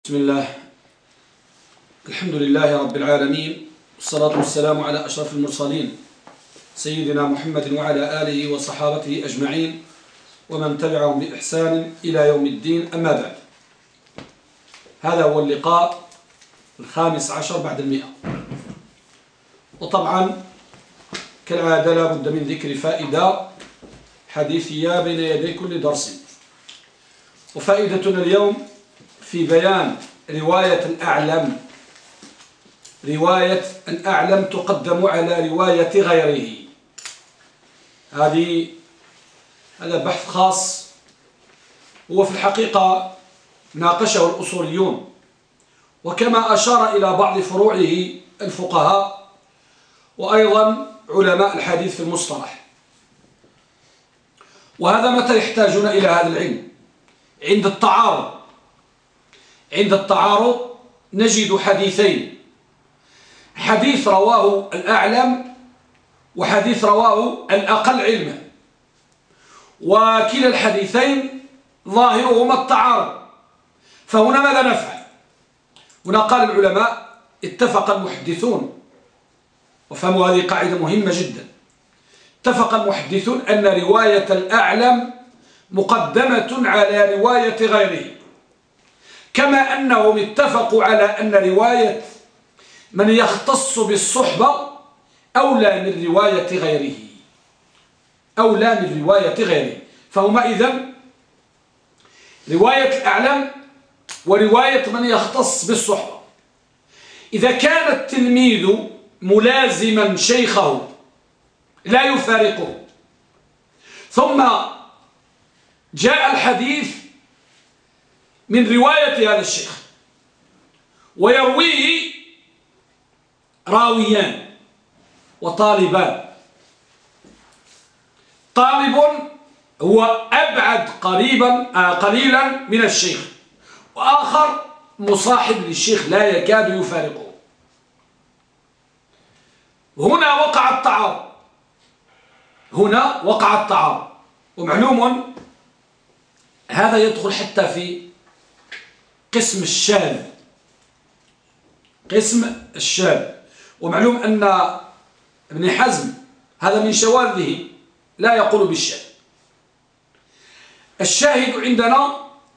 بسم الله. الحمد لله رب العالمين، والصلاة والسلام على أشرف المرسلين سيدنا محمد وعلى آله وصحابته أجمعين ومن تبعهم بإحسان إلى يوم الدين. أما بعد، هذا هو اللقاء 15 بعد 100. وطبعا كالعادة لا بد من ذكر فائدة حديثية بين يدي كل درس. وفائدتنا اليوم في بيان رواية الأعلم. رواية الأعلم تقدم على رواية غيره. هذا بحث خاص، هو في الحقيقة ناقشه الأصوليون، وكما أشار إلى بعض فروعه الفقهاء وأيضا علماء الحديث في المصطلح. وهذا متى يحتاجون إلى هذا العلم؟ عند التعارض نجد حديثين: حديث رواه الأعلم وحديث رواه الأقل علما، وكلا الحديثين ظاهرهما التعارض. فهنا ماذا نفعل؟ هنا قال العلماء: اتفق المحدثون، وفهموا هذه قاعدة مهمة جدا، اتفق المحدثون أن رواية الأعلم مقدمة على رواية غيره، كما أنهم اتفقوا على أن رواية من يختص بالصحبة أولى من رواية غيره. فهما إذن رواية الأعلم ورواية من يختص بالصحبة. إذا كان التلميذ ملازما شيخه لا يفارقه، ثم جاء الحديث من رواية هذا الشيخ ويرويه راويان وطالبان، طالب هو أبعد قليلا من الشيخ، وآخر مصاحب للشيخ لا يكاد يفارقه. هنا وقع التعارض، ومعلوم هذا يدخل حتى في قسم الشاذ. ومعلوم أن ابن حزم هذا من شواذه لا يقول بالشاذ. الشاهد عندنا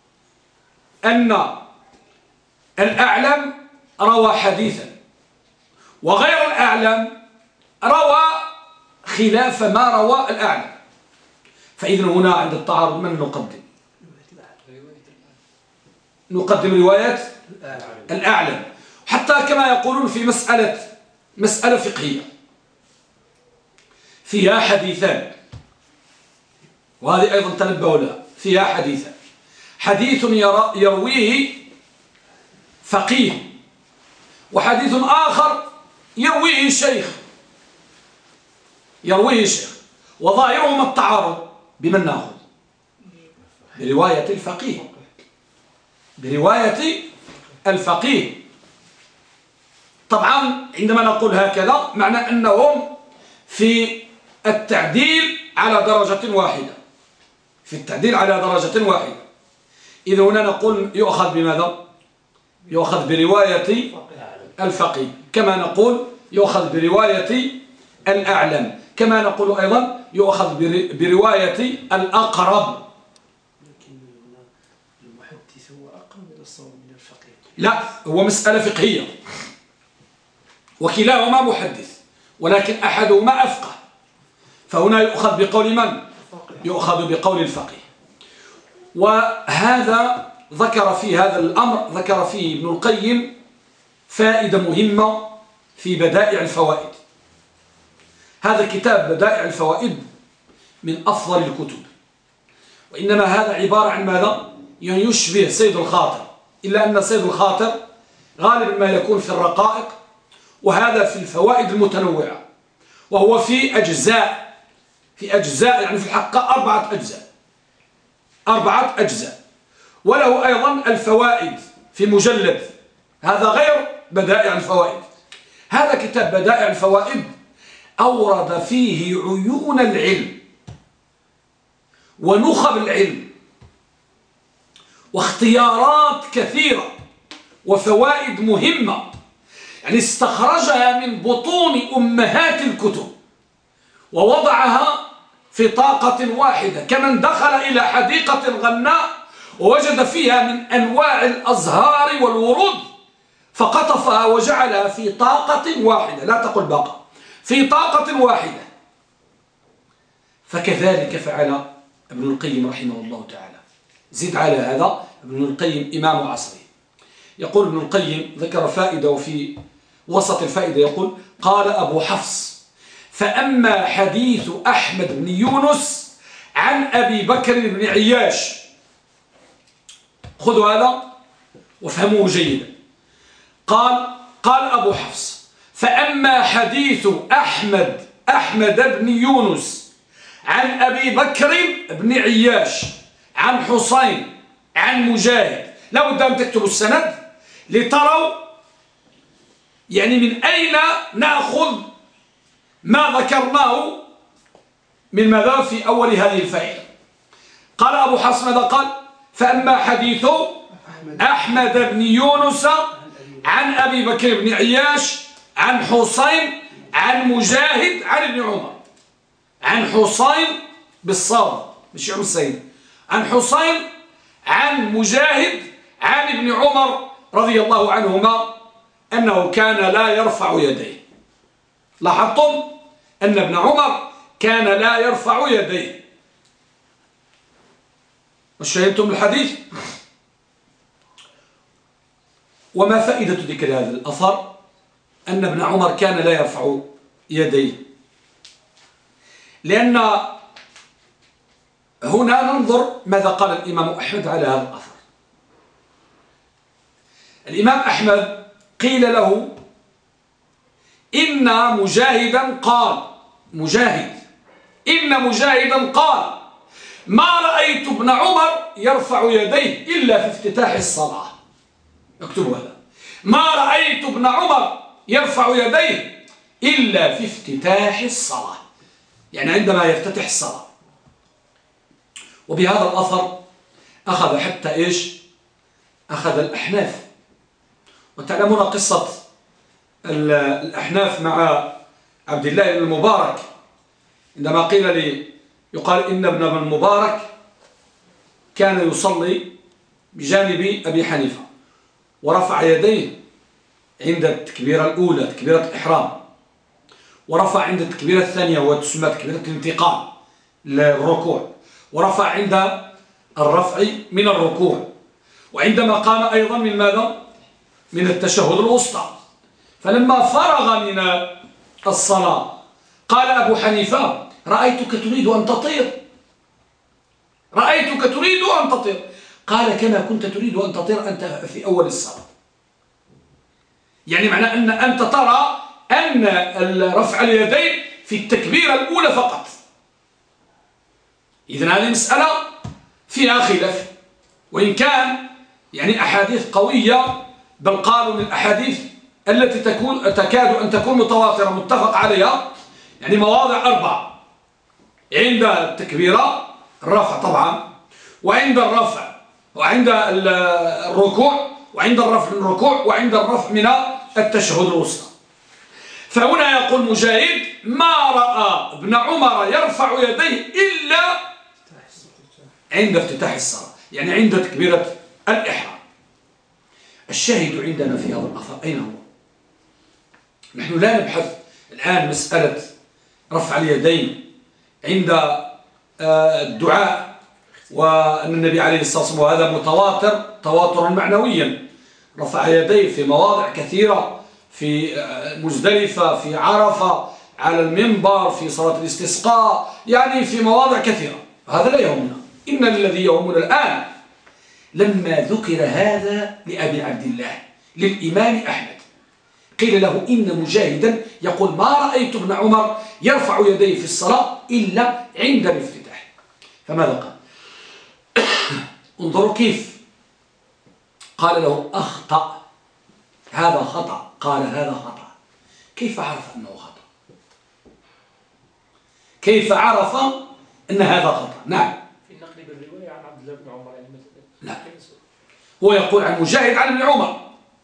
أن الأعلم روى حديثا، وغير الأعلم روى خلاف ما روى الأعلم. فإذن هنا عند التعارض من نقدم رواية الأعلم، حتى كما يقولون في مسألة فقهية فيها حديثان، وهذه أيضا تنبهوا لها، فيها حديثان: حديث يرويه فقيه، وحديث آخر يرويه شيخ، وظاهرهما التعارض. بمن نأخذ؟ برواية الفقيه. طبعا عندما نقول هكذا معنى أنهم في التعديل على درجة واحدة. إذا هنا نقول يؤخذ بماذا؟ يؤخذ برواية الفقيه، كما نقول يؤخذ برواية الأعلم، كما نقول أيضا يؤخذ برواية الأقرب. المحدث هو أقرب إلى الصواب من الفقيه. لا، هو مسألة فقهية، وكلاهما محدث، ولكن أحدهما أفقه. فهنا يؤخذ بقول من؟ يؤخذ بقول الفقيه. وهذا ذكر في هذا الأمر، ذكر فيه ابن القيم فائدة مهمة في بدائع الفوائد. هذا كتاب بدائع الفوائد من أفضل الكتب، وإنما هذا عبارة عن ماذا؟ يشبه صيد الخاطر، إلا أن صيد الخاطر غالبا ما يكون في الرقائق، وهذا في الفوائد المتنوعة، وهو في أجزاء يعني في الحقيقة 4 أجزاء. وله أيضا الفوائد في مجلد، هذا غير بدائع الفوائد. هذا كتاب بدائع الفوائد أورد فيه عيون العلم ونخب العلم واختيارات كثيرة وفوائد مهمة، يعني استخرجها من بطون أمهات الكتب ووضعها في طاقة واحدة، كمن دخل إلى حديقة غناء ووجد فيها من أنواع الأزهار والورود فقطفها وجعلها في طاقة واحدة، لا تقل باقة، في طاقة واحدة. فكذلك فعل ابن القيم رحمه الله تعالى. زد على هذا ابن القيم إمام عصره. يقول ابن القيم، ذكر فائدة وفي وسط الفائدة يقول: قال أبو حفص: فأما حديث أحمد بن يونس عن أبي بكر بن عياش. خذوا هذا وافهموه جيدا. قال أبو حفص: فأما حديث أحمد بن يونس عن أبي بكر بن عياش عن حسين عن مجاهد. لا بد أن تكتبوا السند لتروا يعني من أين نأخذ ما ذكرناه من ماذا في أول هذه الفائدة. قال أبو حفص ماذا قال؟ فأما حديث أحمد بن يونس عن أبي بكر بن عياش عن حسين عن مجاهد عن ابن عمر. عن حسين بالصاد مش حسين، عن حسين عن مجاهد عن ابن عمر رضي الله عنهما أنه كان لا يرفع يديه. لاحظتم أن ابن عمر كان لا يرفع يديه. مش فهمتم الحديث؟ وما فائدة ذكر هذا الأثر أن ابن عمر كان لا يرفع يديه؟ لأن هنا ننظر ماذا قال الإمام أحمد على هذا الأثر. الإمام أحمد قيل له إن مجاهدا قال ما رأيت ابن عمر يرفع يديه إلا في افتتاح الصلاة. اكتبوا هذا: ما رأيت ابن عمر يرفع يديه إلا في افتتاح الصلاة، يعني عندما يفتتح الصلاة. وبهذا الأثر أخذ حتى إيش؟ أخذ الأحناف. وتعلمون قصة الأحناف مع عبد الله بن المبارك عندما قيل لي يقال إن ابن المبارك كان يصلي بجانب أبي حنيفة ورفع يديه عند التكبيرة الأولى تكبيرة الإحرام، ورفع عند التكبيرة الثانية وتسمى تكبيرة الانتقال للركوع، ورفع عند الرفع من الركوع، وعندما قام أيضا من ماذا؟ من التشهد الوسطى. فلما فرغ من الصلاة قال أبو حنيفة: رأيتك تريد أن تطير. قال: كما كنت تريد أن تطير أنت في أول الصلاة. يعني معنى أن أنت ترى أن رفع اليدين في التكبيرة الأولى فقط. إذن هذه مسألة فيها خلاف، وإن كان يعني أحاديث قوية، بل قالوا من الأحاديث التي تكاد أن تكون متواترة متفق عليها، يعني مواضع 4: عند التكبيرة الرفع طبعا، وعند الرفع، وعند الركوع، وعند الرفع من الركوع، وعند الرفع من التشهد الوسطى. فهنا يقول مجاهد: ما رأى ابن عمر يرفع يديه إلا عند افتتاح الصلاة، يعني عند تكبيرة الإحرام. الشاهد عندنا في هذا الأثر أين هو؟ نحن لا نبحث الآن مسألة رفع اليدين عند الدعاء، وأن النبي عليه الصلاة والسلام وهذا متواتر تواترا معنويا، رفع يديه في مواضع كثيرة، في مزدلفة، في عرفة، على المنبر، في صلاة الاستسقاء، يعني في مواضع كثيرة. هذا لا يهمنا. إن الذي يهمنا الآن لما ذكر هذا لأبي عبد الله للإمام أحمد، قيل له إن مجاهدا يقول: ما رأيت ابن عمر يرفع يديه في الصلاة إلا عند الافتتاح. فماذا قال؟ انظروا كيف قال له: أخطأ، هذا خطأ. قال: هذا خطأ. كيف عرف أنه خطأ؟ كيف عرف أن هذا خطأ؟ نعم، في النقل بالرواية عن عبد الله بن عمر. لا، هو يقول عن مجاهد عن ابن عمر،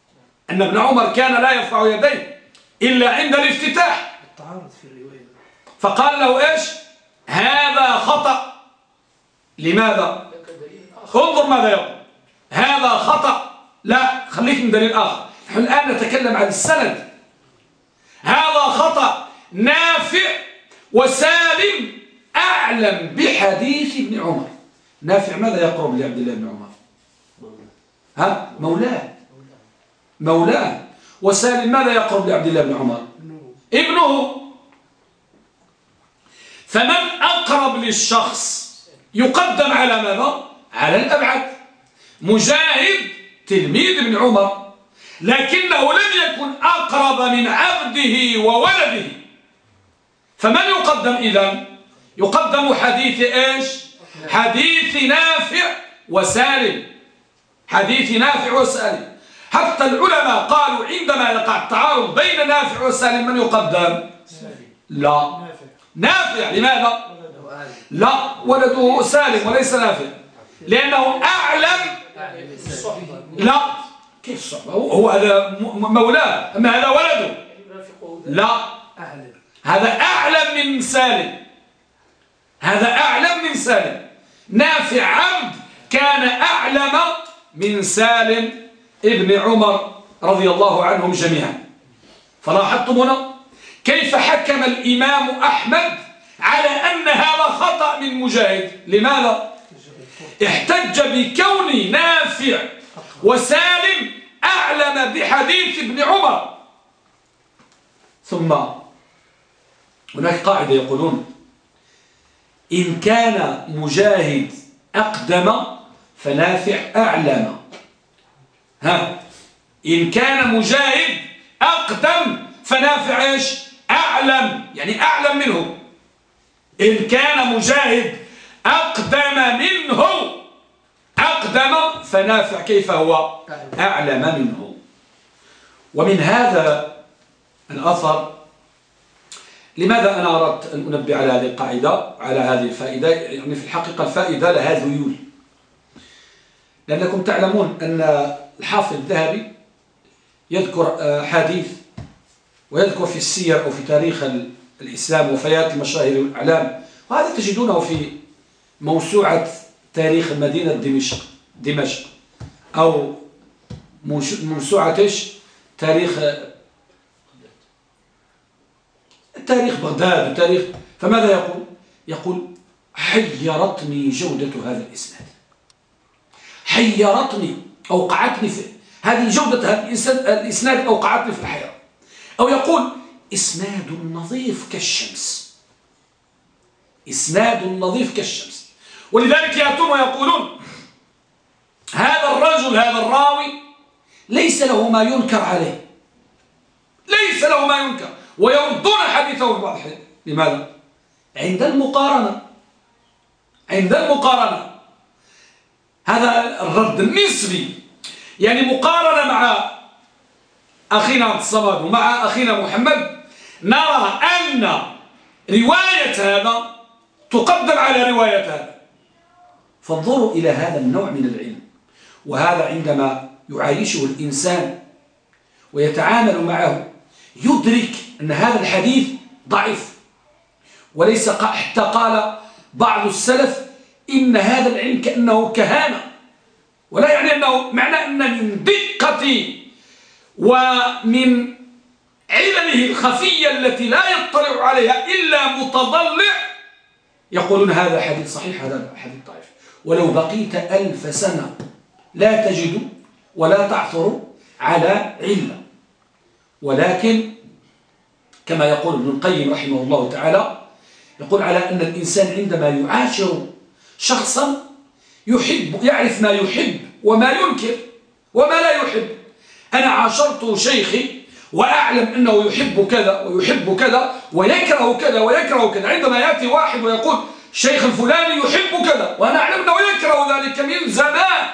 أن ابن عمر كان لا يرفع يديه إلا عند الافتتاح. التعارض في الرواية. فقال له إيش؟ هذا خطأ. لماذا؟ انظر ماذا يقول. هذا خطأ. لا، خليك من دليل آخر. نحن الآن نتكلم عن السند. هذا خطأ. نافع وسالم أعلم بحديث ابن عمر. نافع ماذا يقرب لعبد الله بن عمر؟ ها؟ مولاه. وسالم ماذا يقرب لعبد الله بن عمر؟ ابنه. فمن أقرب للشخص يقدم على ماذا؟ على الأبعد. مجاهد تلميذ ابن عمر، لكنه لم يكن أقرب من عبده وولده. فمن يقدم إذن؟ يقدم حديث إيش؟ حديث نافع وسالم. حديث نافع وسالم. حتى العلماء قالوا عندما يقع التعارض بين نافع وسالم من يقدم؟ لا، نافع. لماذا؟ لا، ولده سالم وليس نافع، لأنه أعلم. لا، كيف الصحبة؟ هو هذا مولاه، أما هذا ولده. لا، هذا أعلم من سالم. هذا أعلم من سالم. نافع عبد كان أعلم من سالم ابن عمر رضي الله عنهم جميعا. فلاحظتم هنا كيف حكم الإمام أحمد على أن هذا خطأ من مجاهد. لماذا؟ احتج بكون نافع وسالم أعلم بحديث ابن عمر. ثم هناك قاعدة يقولون إن كان مجاهد أقدم فنافع أعلم. إن كان مجاهد أقدم فنافع إيش؟ أعلم، يعني أعلم منه. إن كان مجاهد أقدم منه فنافع كيف هو؟ أعلم منه. ومن هذا الأثر، لماذا أنا أردت أن أنبه على هذه القاعدة، على هذه الفائدة؟ يعني في الحقيقة الفائدة لها ذيول، لأنكم تعلمون أن الحافظ الذهبي يذكر حديث ويذكر في السير أو في تاريخ الإسلام وفيات المشاهير والأعلام، وهذا تجدونه في موسوعة تاريخ مدينة دمشق أو موسوعة تاريخ بغداد وتاريخ. فماذا يقول حيرتني جودة هذا الإسناد. حيرتني، أوقعتني في هذه جودة هذا الإسناد، أوقعتني في الحيرة. أو يقول إسناد نظيف كالشمس. إسناد نظيف كالشمس. ولذلك يأتون ويقولون هذا الرجل، هذا الراوي ليس له ما ينكر عليه، ليس له ما ينكر، ويردون حديثه في بعض الحين. لماذا؟ عند المقارنة هذا الرد النسبي، يعني مقارنة مع أخينا عبد الصمد ومع أخينا محمد، نرى أن رواية هذا تقدم على رواية هذا. فانظروا إلى هذا النوع من العلم، وهذا عندما يعايشه الإنسان ويتعامل معه يدرك أن هذا الحديث ضعيف. وليس حتى قال بعض السلف إن هذا العلم كأنه كهانة، ولا يعني أنه معنى أن من دقة ومن علمه الخفية التي لا يطلع عليها إلا متضلع يقولون هذا حديث صحيح، هذا حديث ضعيف. ولو بقيت 1000 سنة لا تجد ولا تعثر على علة. ولكن كما يقول ابن القيم رحمه الله تعالى، يقول على أن الإنسان عندما يعاشر شخصا يعرف ما يحب وما ينكر وما لا يحب. أنا عاشرت شيخي وأعلم أنه يحب كذا ويحب كذا ويكره كذا ويكره كذا. عندما يأتي واحد ويقول شيخ الفلاني يحب كذا وأنا أعلم أنه يكره ذلك من زمان،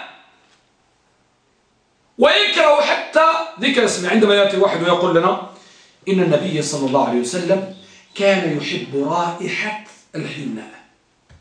ويكره حتى ذكر اسمه. عندما يأتي واحد ويقول لنا إن النبي صلى الله عليه وسلم كان يحب رائحة الحناء،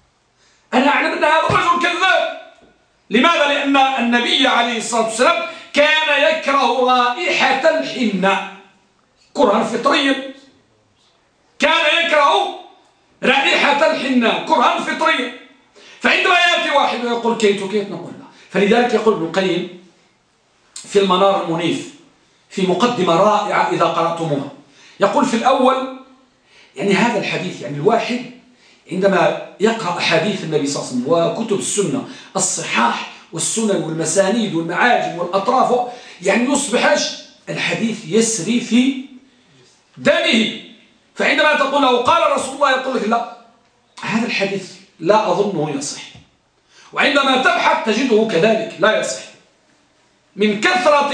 أنا أعلم أن هذا الرجل كذاب. لماذا؟ لأن النبي عليه الصلاة والسلام كان يكره رائحة الحنة كرها فطريا، كان يكره رائحة الحنة كرها فطريا. فعندما يأتي واحد ويقول كيت نقول لا. فلذلك يقول ابن القيم في المنار المنيف في مقدمة رائعة إذا قرأتموها، يقول في الأول يعني هذا الحديث، يعني الواحد عندما يقرأ أحاديث النبي صلى الله عليه وسلم وكتب السنة الصحاح والسنن والمسانيد والمعاجم والأطراف، يعني يصبح الحديث يسري في دمه. فعندما تقول له قال رسول الله يقول لك لا، هذا الحديث لا أظنه يصح. وعندما تبحث تجده كذلك لا يصح، من كثرة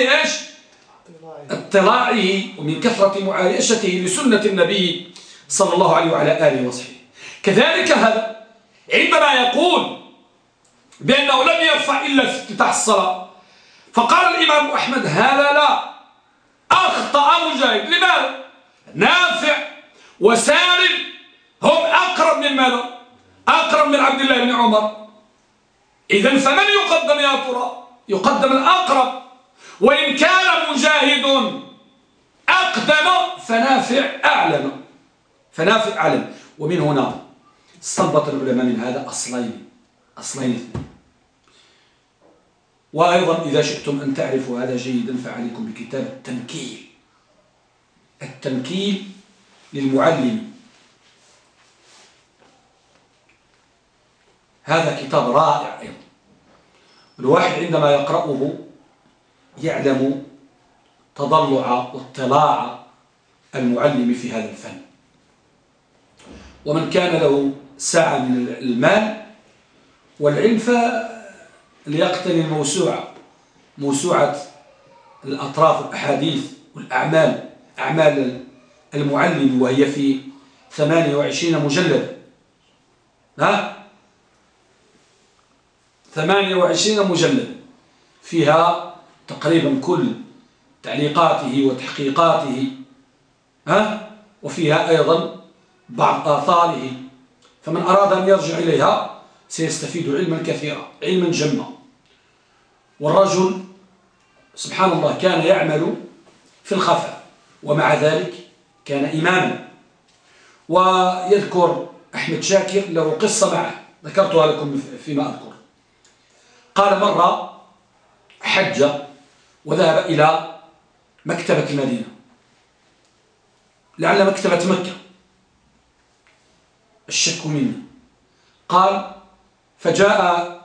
اطلاعه ومن كثرة معايشته لسنة النبي صلى الله عليه وعلى آله وصحبه. كذلك هذا عندما يقول بأنه لم يرفع إلا في افتتاح الصلاة، فقال الإمام أحمد هذا لا، أخطأ مجاهد. لماذا؟ نافع وسالم هم أقرب من ماذا؟ أقرب من عبد الله بن عمر. إذن فمن يقدم يا ترى؟ يقدم الأقرب. وإن كان مجاهد أقدم فنافع أعلم، فنافع أعلم. ومن هنا استنبط العلماء من هذا أصلين اثنين. وأيضا إذا شئتم أن تعرفوا هذا جيدا فعليكم بكتاب التنكيل للمعلم. هذا كتاب رائع أيضا، الواحد عندما يقرأه يعلم تضلع واطلاع المعلم في هذا الفن. ومن كان له ساعة من المال والعلم فليقتني موسوعة الأطراف الأحاديث والأعمال، أعمال المعلم، وهي في 28 مجلدا. 28 مجلدا فيها تقريبا كل تعليقاته وتحقيقاته، وفيها أيضا بعض آثاره. فمن أراد أن يرجع إليها سيستفيد علما كثيرا، علما جما. والرجل سبحان الله كان يعمل في الخفاء ومع ذلك كان إماما. ويذكر أحمد شاكر له قصة معه ذكرتها لكم فيما أذكر. قال مرة حج وذهب إلى مكتبة المدينة، لعل مكتبة مكة، الشك منه. قال فجاء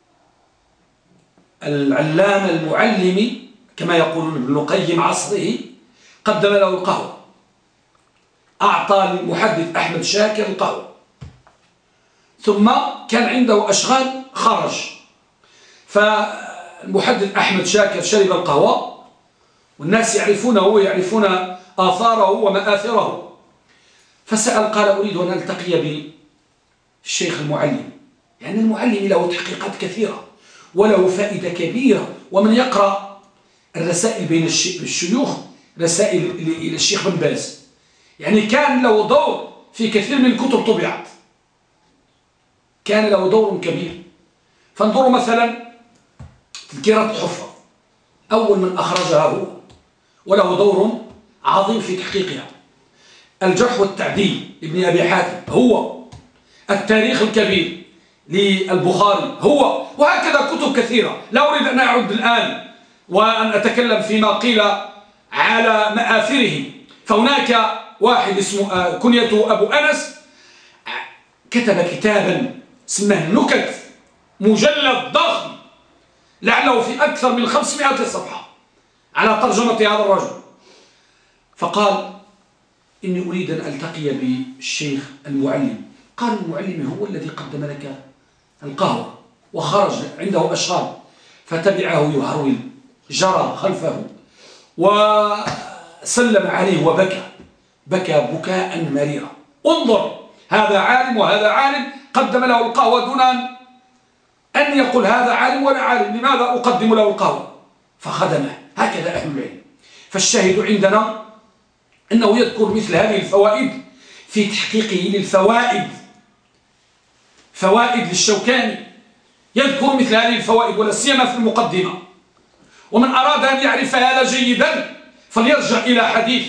العلامة المعلم كما يقولون ابن القيم عصره، قدم له القهوة، أعطى للمحدث أحمد شاكر القهوة، ثم كان عنده أشغال خرج. فالمحدث أحمد شاكر شرب القهوة والناس يعرفونه ويعرفون آثاره ومآثره، فسأل قال أريد أن ألتقي بالشيخ المعلم، يعني المعلم له تحقيقات كثيرة وله فائدة كبيرة. ومن يقرأ الرسائل بين الشيوخ، رسائل إلى الشيخ بن باز، يعني كان له دور في كثير من الكتب طبعت، كان له دور كبير. فانظروا مثلا تذكرة الحفظ، أول من أخرجها هو، وله دور عظيم في تحقيقها. الجرح والتعديل لابن أبي حاتم هو، التاريخ الكبير للبخاري هو، وهكذا كتب كثيرة لا أريد أن أعد الآن وأن أتكلم فيما قيل على مآثره. فهناك واحد اسمه كنيته أبو أنس كتب كتابا اسمه النكت، مجلد ضخم لعله في أكثر من 500 صفحة على ترجمة هذا الرجل. فقال إني أريد أن ألتقي بالشيخ المعلم. قال المعلم هو الذي قدم لك القهوة وخرج عنده أشغال، فتبعه يهرول، جرى خلفه وسلم عليه وبكى، بكى بكاء مريرا. انظر، هذا عالم وهذا عالم، قدم له القهوة دون أن يقول هذا عالم ولا عالم، لماذا أقدم له القهوة؟ فخدمه. هكذا أهل العلم. فالشاهد عندنا أنه يذكر مثل هذه الفوائد في تحقيقه للفوائد، فوائد للشوكاني، يذكر مثل هذه الفوائد ولا سيما في المقدمة. ومن أراد أن يعرف هذا جيدا فليرجع إلى حديث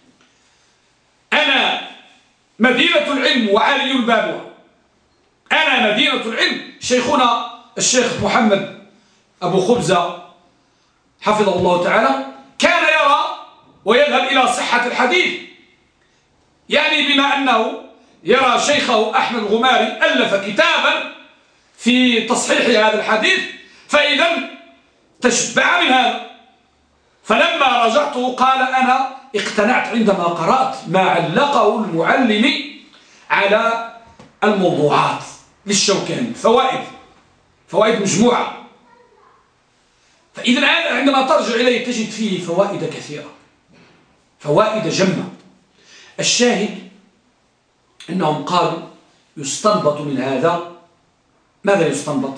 أنا مدينة العلم وعالي بابها. أنا مدينة العلم. شيخنا الشيخ محمد أبو خبزة حفظه الله تعالى كان يرى ويذهب إلى صحة الحديث، يعني بما أنه يرى شيخه أحمد الغماري ألف كتابا في تصحيح هذا الحديث، فإذا تشبع من هذا. فلما رجعته قال أنا اقتنعت عندما قرأت ما علقه المعلم على الموضوعات للشوكاني، فوائد مجموعة. فإذا عندما ترجع إليه تجد فيه فوائد كثيرة، فوائد جمة. الشاهد أنهم قالوا يستنبط من هذا. ماذا يستنبط؟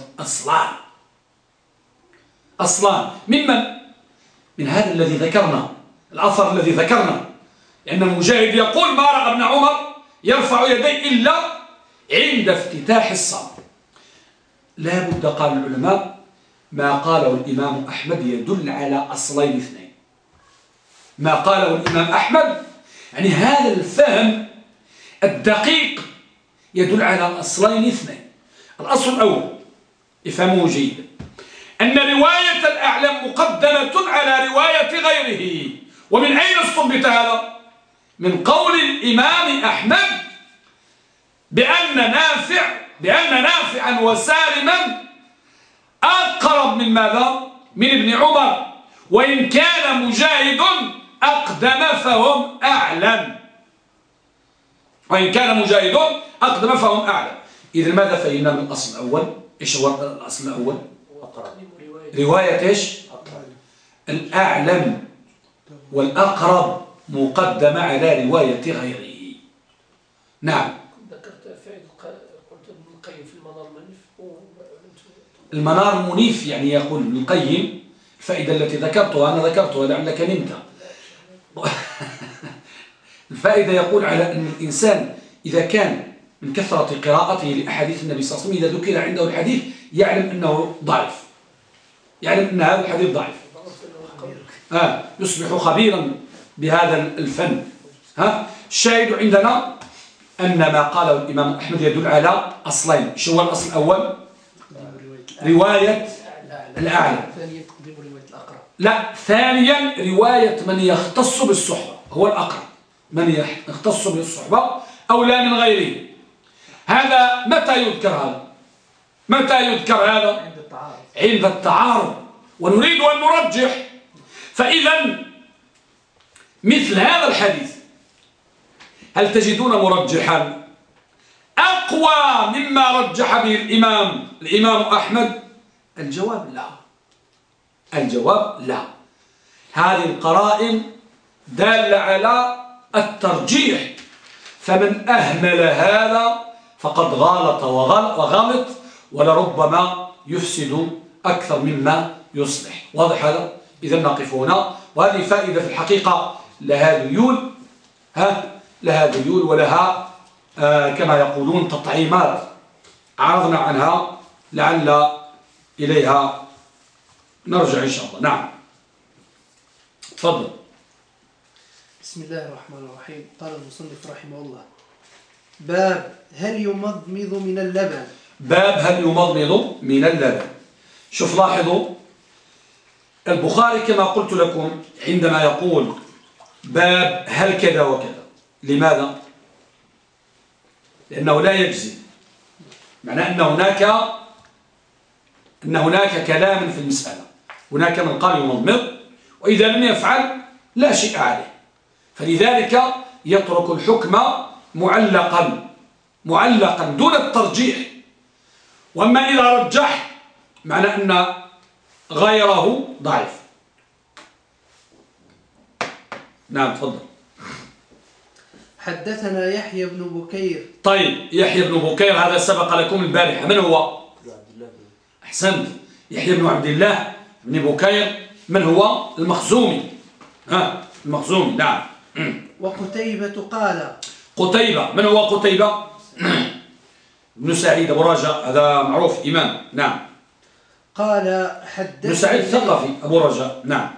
أصلان من هذا الذي ذكرنا، الأثر الذي ذكرنا، لأن المجاهد يقول ما رأى ابن عمر يرفع يديه إلا عند افتتاح الصلاة. لا بد قال العلماء ما قاله الإمام أحمد يدل على أصلين اثنين. ما قاله الإمام أحمد يعني هذا الفهم الدقيق يدل على أصلين اثنين. الأصل الأول افهموه جيدا، أن رواية الأعلم مقدمة على رواية غيره. ومن أين استنبط هذا؟ من قول الإمام أحمد بأن نافعا وسالما أقرب من ماذا؟ من ابن عمر، وإن كان مجاهد أقدم فهم أعلم. إذن ماذا فهمنا من الأصل الأول؟ إيش هو الأصل الأول؟ رواية إيش؟ الأعلم والأقرب مقدمة على رواية غيره. نعم. ذكرت فائدة قلت ابن القيم في المنار المنيف. المنار المنيف يعني يقول ابن القيم الفائدة التي ذكرتها أنا ذكرتها لعلك نمت. الفائدة يقول على أن الإنسان إذا كان من كثرة قراءته لأحاديث النبي صلى الله عليه وسلم إذا ذكر عنده الحديث يعلم أنه ضعيف، يعلم أن هذا الحديث ضعيف، يصبح خبيرا بهذا الفن. الشاهد عندنا أن ما قاله الإمام أحمد يدل على أصلين. شو هو الأصل الأول؟ رواية الأعلى. لا، ثانيا رواية من يختص بالصحبة هو الأقرب، من يختص بالصحبة أولى من غيره. هذا متى يذكر هذا؟ عند التعارض. ونريد أن نرجح. فإذا مثل هذا الحديث هل تجدون مرجحا أقوى مما رجح به الإمام أحمد؟ الجواب لا. هذه القرائن دالة على الترجيح، فمن أهمل هذا فقد غلط وغلط ولربما يفسد أكثر مما يصلح. واضح هذا؟ إذا نقف هنا. وهذه فائدة في الحقيقة لها ذيول ولها كما يقولون تطعيمات عرضنا عنها لعل إليها نرجع إن شاء الله. نعم تفضل. بسم الله الرحمن الرحيم. قال المصنف رحمه الله باب هل يمضمض من اللبن. من اللبن. شوف لاحظوا البخاري كما قلت لكم عندما يقول باب هل كذا وكذا، لماذا؟ لأنه لا يجزم، معناه أن هناك كلاما في المسألة. هناك من قال يمضمض وإذا لم يفعل لا شيء عليه، فلذلك يترك الحكم معلقا دون الترجيح. وأما إذا رجح معنى أن غيره ضعيف. نعم تفضل. حدثنا يحيى بن بكير. طيب يحيى بن بكير هذا سبق لكم البارحة. من هو؟ أحسنت، يحيى بن عبد الله بن بكير. من هو؟ المخزومي. المخزومي. نعم. وقتيبة قال. قتيبة. من هو قتيبة؟ ابن سعيد أبو رجاء، هذا معروف إمام. نعم. قال بن سعيد الثقفي أبو رجاء. نعم.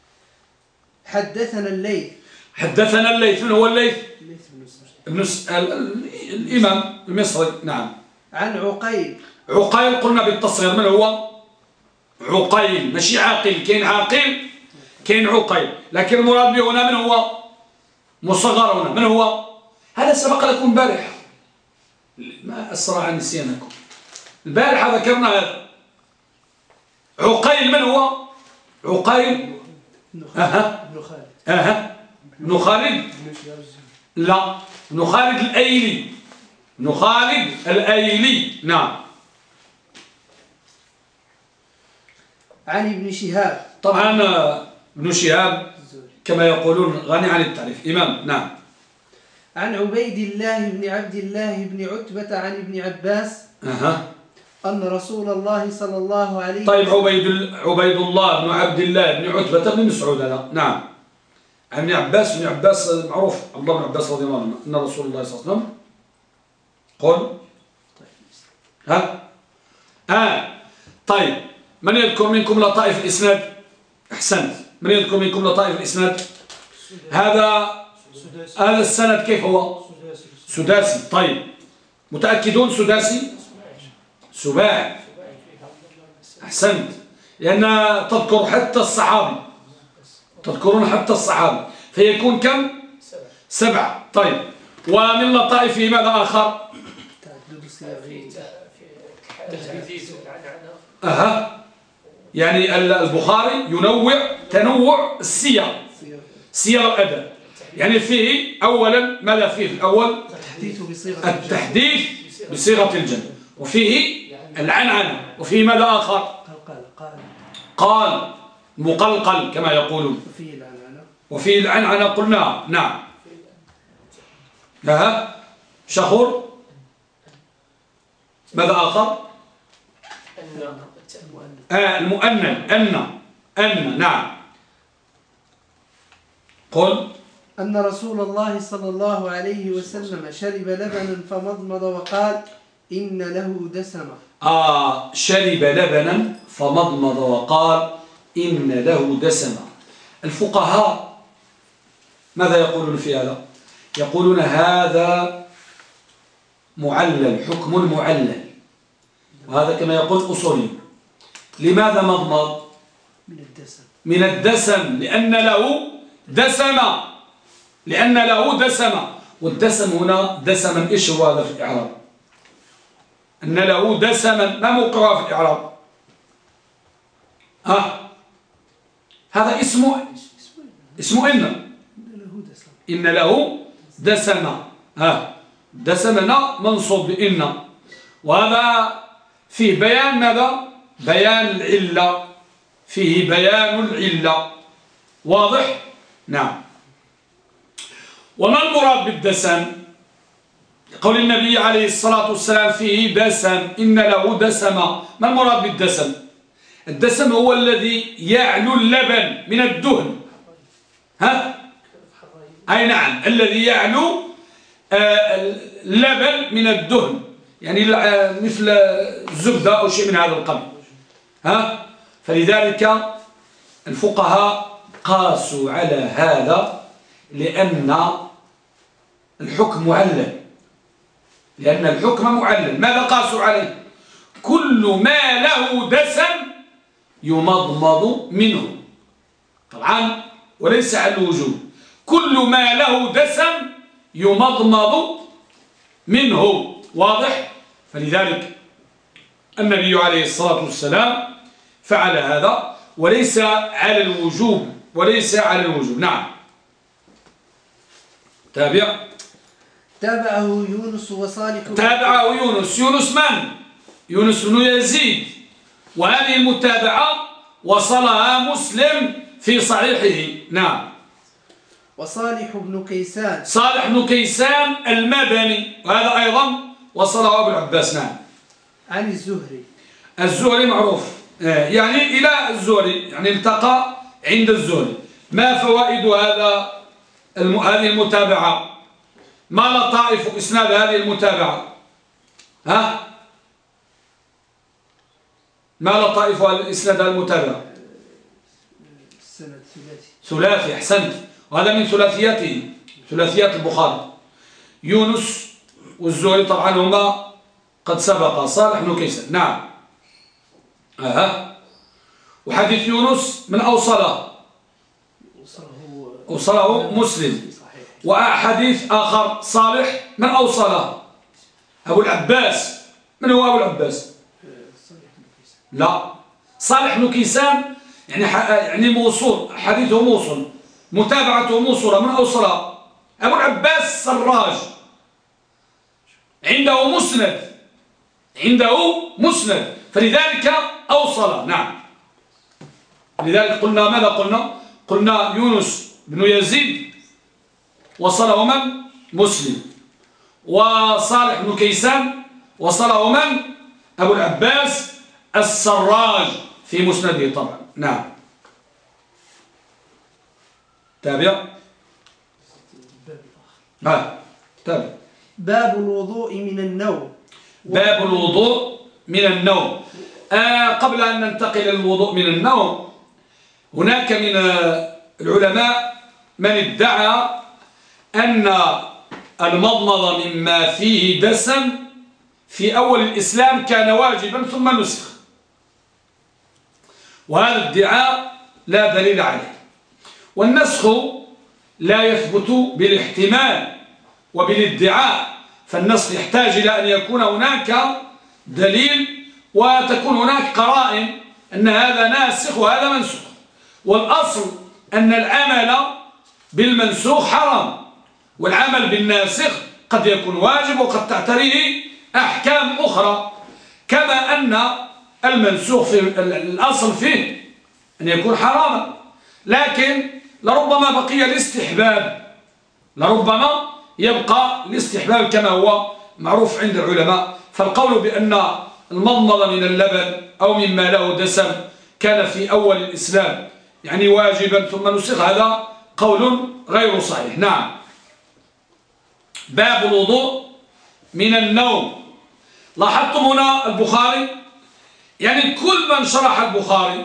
حدثنا الليث. حدثنا الليث. من هو الليث؟ بن الإمام المصري. نعم. عن عقيل. عقيل قلنا بالتصغير. من هو؟ عقيل، ماشي عاقل. كاين عاقل كاين عقيل، لكن المراد به هنا من هو؟ مصغر هنا. من هو؟ هذا سبق لكم البارحة، ما أسرع نسيانكم. البارحة ذكرنا هذا. عقيل من هو؟ عقيل بن خالد. بن خالد. لا، بن خالد الأيلي. بن خالد الأيلي. نعم. عن ابن شهاب. طبعا ابن شهاب كما يقولون غني عن التعريف، إمام. نعم. عن عبيد الله بن عبد الله بن عتبة عن ابن عباس أن رسول الله صلى الله عليه وسلم. طيب، عبيد الله بن عبد الله بن عتبة بن مسعود هذا. نعم. عن ابن عباس. ابن عباس معروف، عبد الله بن عباس رضي الله عنه، أن رسول الله صلى الله عليه وسلم قل طيب، من يذكر منكم لطائف الإسناد؟ أحسنت. من يذكر منكم لطائف الإسناد؟ هذا السند كيف هو؟ سداسي. طيب، متأكدون سداسي؟ سباعي. أحسنت، لأن تذكر حتى الصحابي، تذكرون حتى الصحابي، فيكون كم؟ 7. طيب، ومن لطائفه ماذا آخر؟ يعني البخاري ينوع تنوع السير، سير الأدب. يعني فيه أولا ماذا فيه؟ الأول التحديث بصيغة الجمع، وفيه العنعنة، وفيه ماذا آخر؟ قال مقلقل كما يقولون، وفيه العنعنة قلنا. نعم. شخور. ماذا آخر؟ المؤنن. أن. نعم. قل. أن رسول الله صلى الله عليه وسلم شرب لبنا فمضمض وقال إن له دسمة. شرب لبنا فمضمض وقال إن له دسمة. الفقهاء ماذا يقولون في هذا؟ يقولون هذا معلل، حكم معلل، وهذا كما يقول الأصولي. لماذا مضمض؟ من الدسم، لأن له دسمة، لأن له دسمة. والدسم هنا دسما، إيش هو هذا في الإعراب؟ أن له دسما، ما موقعها في الإعراب؟ هذا اسمه إن له دسمة. دسمنا منصوب بإن، وهذا فيه بيان ماذا؟ بيان العلة، فيه بيان العلة. واضح؟ نعم. وما المراد بالدسم؟ قول النبي عليه الصلاة والسلام فيه دسم، إن له دسمة. ما المراد بالدسم؟ الدسم هو الذي يعلو اللبن من الدهن. أي نعم، الذي يعلو اللبن من الدهن، يعني مثل الزبدة أو شيء من هذا القبيل. فلذلك الفقهاء قاسوا على هذا، لأن الحكم معلل. ماذا قاسوا عليه؟ كل ما له دسم يمضمض منه، طبعا وليس على الوجوب. كل ما له دسم يمضمض منه. واضح؟ فلذلك النبي عليه الصلاة والسلام فعل هذا، وليس على الوجوب. نعم. تابعه يونس وصالح. تابعه يونس من؟ يونس بن يزيد. وهذه المتابعة وصلها مسلم في صحيحه. نعم. وصالح بن كيسان. صالح بن كيسان المدني، وهذا أيضا وصله أبو العباس. نعم. عن الزهري معروف، يعني إلى الزهري، يعني التقى عند الزهري. ما فوائد هذه المتابعة؟ ما لطائف إسناد هذه المتابعة؟ ما لطائفها الإسناد المتابع؟ السند ثلاثي. أحسنت. وهذا من ثلاثياته، ثلاثيات البخاري. يونس والزهري طبعا هما قد سبق. صالح بن كيسان. نعم. وحديث يونس من أوصله مسلم. وحديث آخر صالح من أوصله أبو العباس. من هو أبو العباس؟ لا، صالح بن كيسان يعني موصول، حديثه موصول، متابعته موصولة. من أوصله أبو العباس سراج، عنده مسند، فلذلك أوصل. نعم. لذلك قلنا ماذا قلنا يونس بن يزيد وصله من؟ مسلم. وصالح بن كيسان وصله من؟ أبو العباس السراج في مسنده طبعا. نعم. تابع. تابع. باب الوضوء من النوم. باب الوضوء من النوم. قبل أن ننتقل للوضوء من النوم، هناك من العلماء من ادعى أن المضمضة مما فيه دسم في أول الإسلام كان واجبا ثم نسخ، وهذا الادعاء لا دليل عليه. والنسخ لا يثبت بالاحتمال وبالادعاء، فالنسخ يحتاج إلى أن يكون هناك دليل وتكون هناك قرائن أن هذا ناسخ وهذا منسوخ. والأصل أن العمل بالمنسوخ حرام، والعمل بالناسخ قد يكون واجب وقد تعتريه أحكام أخرى، كما أن المنسوخ في الأصل فيه أن يكون حراما، لكن لربما بقي الاستحباب، لربما يبقى الاستحباب كما هو معروف عند العلماء. فالقول بأن المضمضة من اللبن أو مما له دسم كان في أول الإسلام يعني واجبا ثم نسخ، هذا قول غير صحيح. نعم. باب الوضوء من النوم. لاحظتم هنا البخاري، يعني كل من شرح البخاري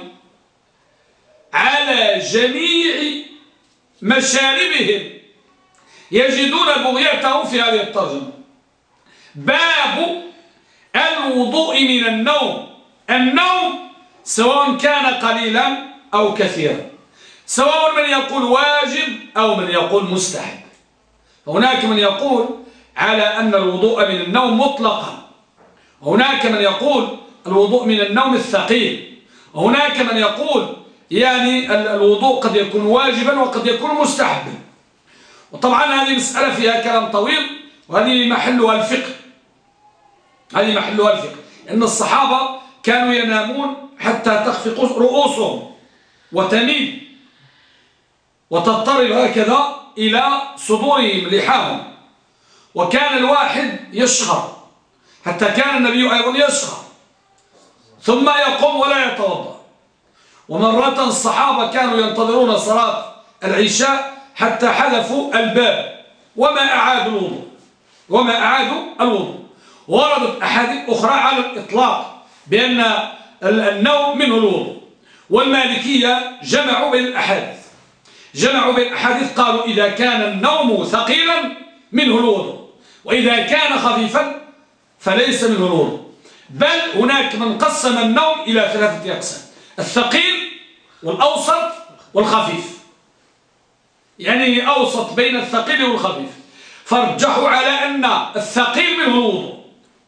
على جميع مشاربهم يجدون بغيتهم في هذه الترجمة. باب الوضوء من النوم. النوم سواء كان قليلا أو كثيرا، سواء من يقول واجب أو من يقول مستحب. هناك من يقول على أن الوضوء من النوم مطلقا، هناك من يقول الوضوء من النوم الثقيل، وهناك من يقول يعني الوضوء قد يكون واجبا وقد يكون مستحبا. وطبعا هذه مسألة فيها كلام طويل، وهذه محلها الفقه، هذه محلها الفقه. إن الصحابة كانوا ينامون حتى تخفق رؤوسهم وتميل وتضطرب هكذا إلى صدورهم لحاهم، وكان الواحد يشخر، حتى كان النبي أيضا يشخر ثم يقوم ولا يتوضأ. ومرات الصحابة كانوا ينتظرون صلاة العشاء حتى حذفوا الباب وما أعادوا الوضوء. وردت أحاديث أخرى على الإطلاق بأن النوم منه الوضوء. والمالكية جمعوا بين الأحاديث، قالوا إذا كان النوم ثقيلا منه الوضوء، وإذا كان خفيفا فليس منه الوضوء. بل هناك من قسم النوم إلى 3 أقسام: الثقيل والأوسط والخفيف، يعني أوسط بين الثقيل والخفيف. فرجحوا على أن الثقيل منه الوضوء،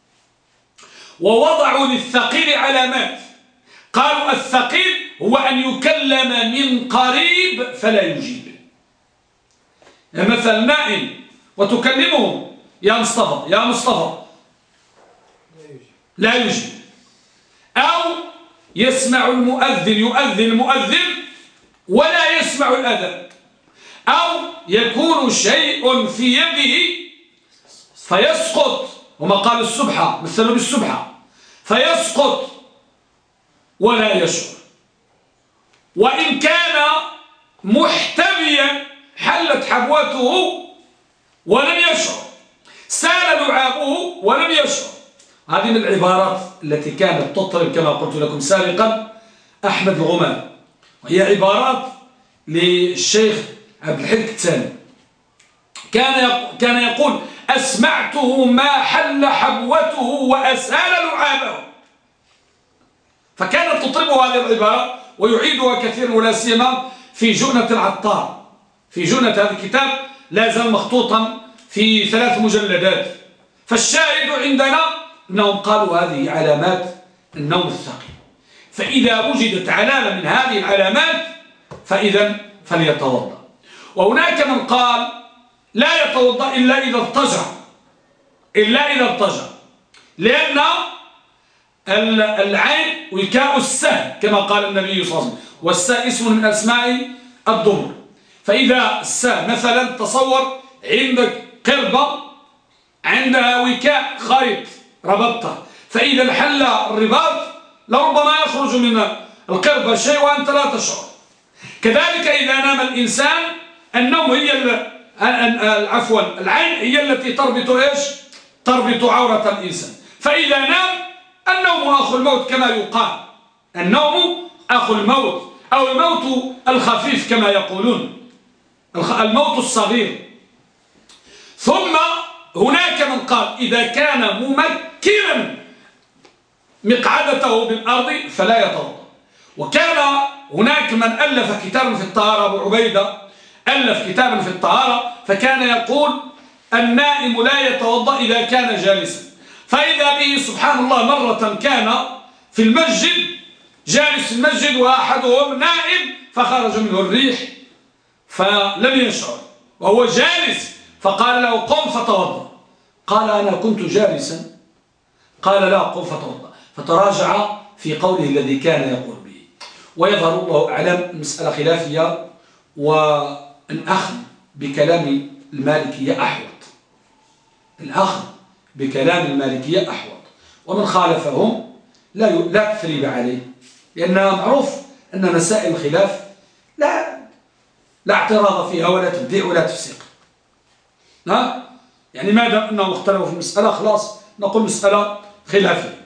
ووضعوا للثقيل علامات. قالوا الثقيل هو أن يكلم من قريب فلا يجيب، يعني مثلا نائم وتكلمه يا مصطفى لا يجيب، أو يسمع يؤذن المؤذن ولا يسمع الأذان، أو يكون شيء في يده فيسقط، وما قال السبحة مثلوا بالسبحة، فيسقط ولا يشعر، وإن كان محتميا حلت حبوته ولم يشعر، سال لعابه ولم يشعر، هذه من العبارات التي كانت تطرب كما قلت لكم سابقا أحمد الغمام، وهي عبارات للشيخ عبد الحي الكتاني. كان يقول: أسمعته ما حل حبوته وأسال لعابه. فكانت تطربه هذه العبارة ويعيدها كثير، ولا سيما في جؤنة العطار. في جؤنة هذا الكتاب لا زال مخطوطا في 3 مجلدات. فالشاهد عندنا أنهم قالوا هذه علامات النوم الثقيل، فإذا وجدت علامة من هذه العلامات فإذا فليتوضأ. وهناك من قال لا يتوضأ إلا إذا اضطجع، لأن العين وكاء السهم كما قال النبي صلى الله عليه وسلم، والسهم اسم من أسماء الضمر. فإذا السهم مثلا تصور عندك قربة عندها وكاء خيط ربطته، فإذا انحل الرباط لربما يخرج من القربة شيء وأنت لا تشعر. كذلك إذا نام الإنسان النوم هي العين هي التي تربط عورة الإنسان. فإذا نام النوم أخو الموت كما يقال، النوم أخو الموت أو الموت الخفيف كما يقولون، الموت الصغير. ثم هناك من قال إذا كان ممكنا مقعدته بالأرض فلا يتوضأ. وكان هناك من ألف كتابا في الطهارة، أبو عبيدة ألف كتابا في الطهارة، فكان يقول النائم لا يتوضأ إذا كان جالسا. فإذا به سبحان الله مرة كان في المسجد، جالس في المسجد وأحدهم نائم فخرج منه الريح فلم يشعر وهو جالس، فقال له قم فتوضأ. قال أنا كنت جالسا. قال لا، قم فتوضأ. فتراجع في قوله الذي كان يقول به. ويظهر الله أعلم المسألة خلافية، والأخذ بكلام المالكية أحوط، الأخذ بكلام المالكية أحوط، ومن خالفهم لا تثريب عليه، لأن معروف أن مسائل الخلاف لا اعتراض فيها ولا تبديع ولا تفسيق. يعني ما دام أنهم اختلفوا في المسألة خلاص نقول مسألة خلافية.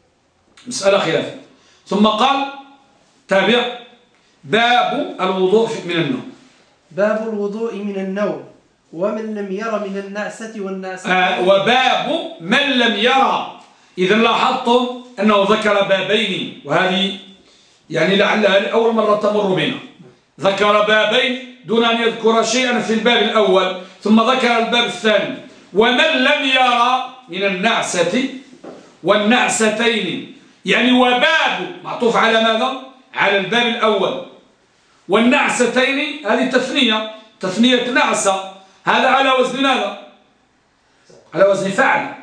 ثم قال تابع: باب الوضوء من النوم. باب الوضوء من النوم ومن لم ير من النعسة والنعسة. وباب من لم يرى. إذا لاحظتم أنه ذكر بابين، وهذه يعني لعلها أول مرة تمر بنا. ذكر بابين دون أن يذكر شيئا في الباب الأول، ثم ذكر الباب الثاني: ومن لم يرى من النعسة والنعستين. يعني وباب معطوف على ماذا؟ على الباب الأول. والنعستين هذه تثنية نعسة، هذا على وزن ماذا؟ على وزن فعل،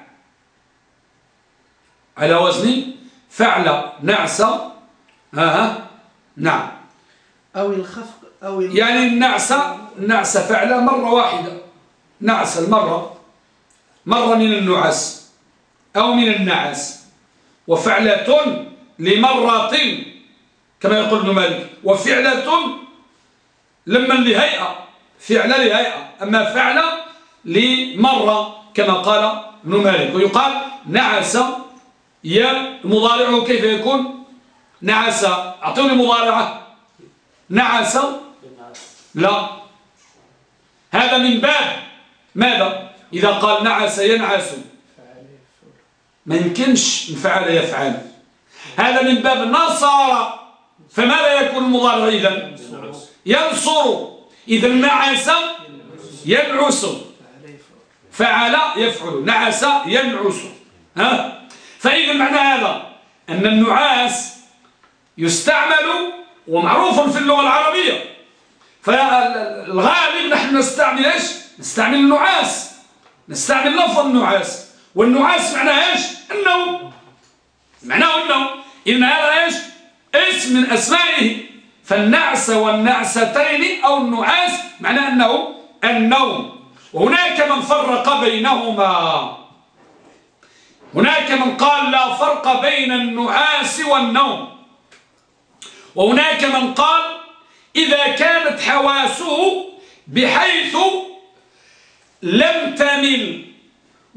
على وزن فعل نعسة. نعم. أو الخفق يعني النعسة فعل مرة واحدة، نعس المرة من النعاس أو من النعاس، وفعلة لمرة كما يقول ابن مالك، وفعلة لما لهيئة، فعل لهيئة، أما فعل لمرة كما قال ابن مالك. ويقال نعس، يا مضارعه كيف يكون؟ نعس. أعطوني مضارعة. نعس لا، هذا من باب ماذا؟ إذا قال نعس ينعس ما يمكنش من فعل يفعل، هذا من باب نصر. فماذا يكون المضارع إذن؟ ينصر. إذا نعس ينعس، فعل يفعل، نعس ينعس. فإذا معنى هذا أن النعاس يستعمل ومعروف في اللغة العربية، فالغالب نحن نستعمل ايش؟ نستعمل النعاس، نستعمل لفظ النعاس، والنعاس معناه ايش؟ النوم، معناه النوم. إذن هذا ايش؟ اسم من أسمائه. فالنعس والنعستين أو النعاس معناه أنه النوم. وهناك من فرق بينهما، هناك من قال لا فرق بين النعاس والنوم، وهناك من قال إذا كانت حواسه بحيث لم تمل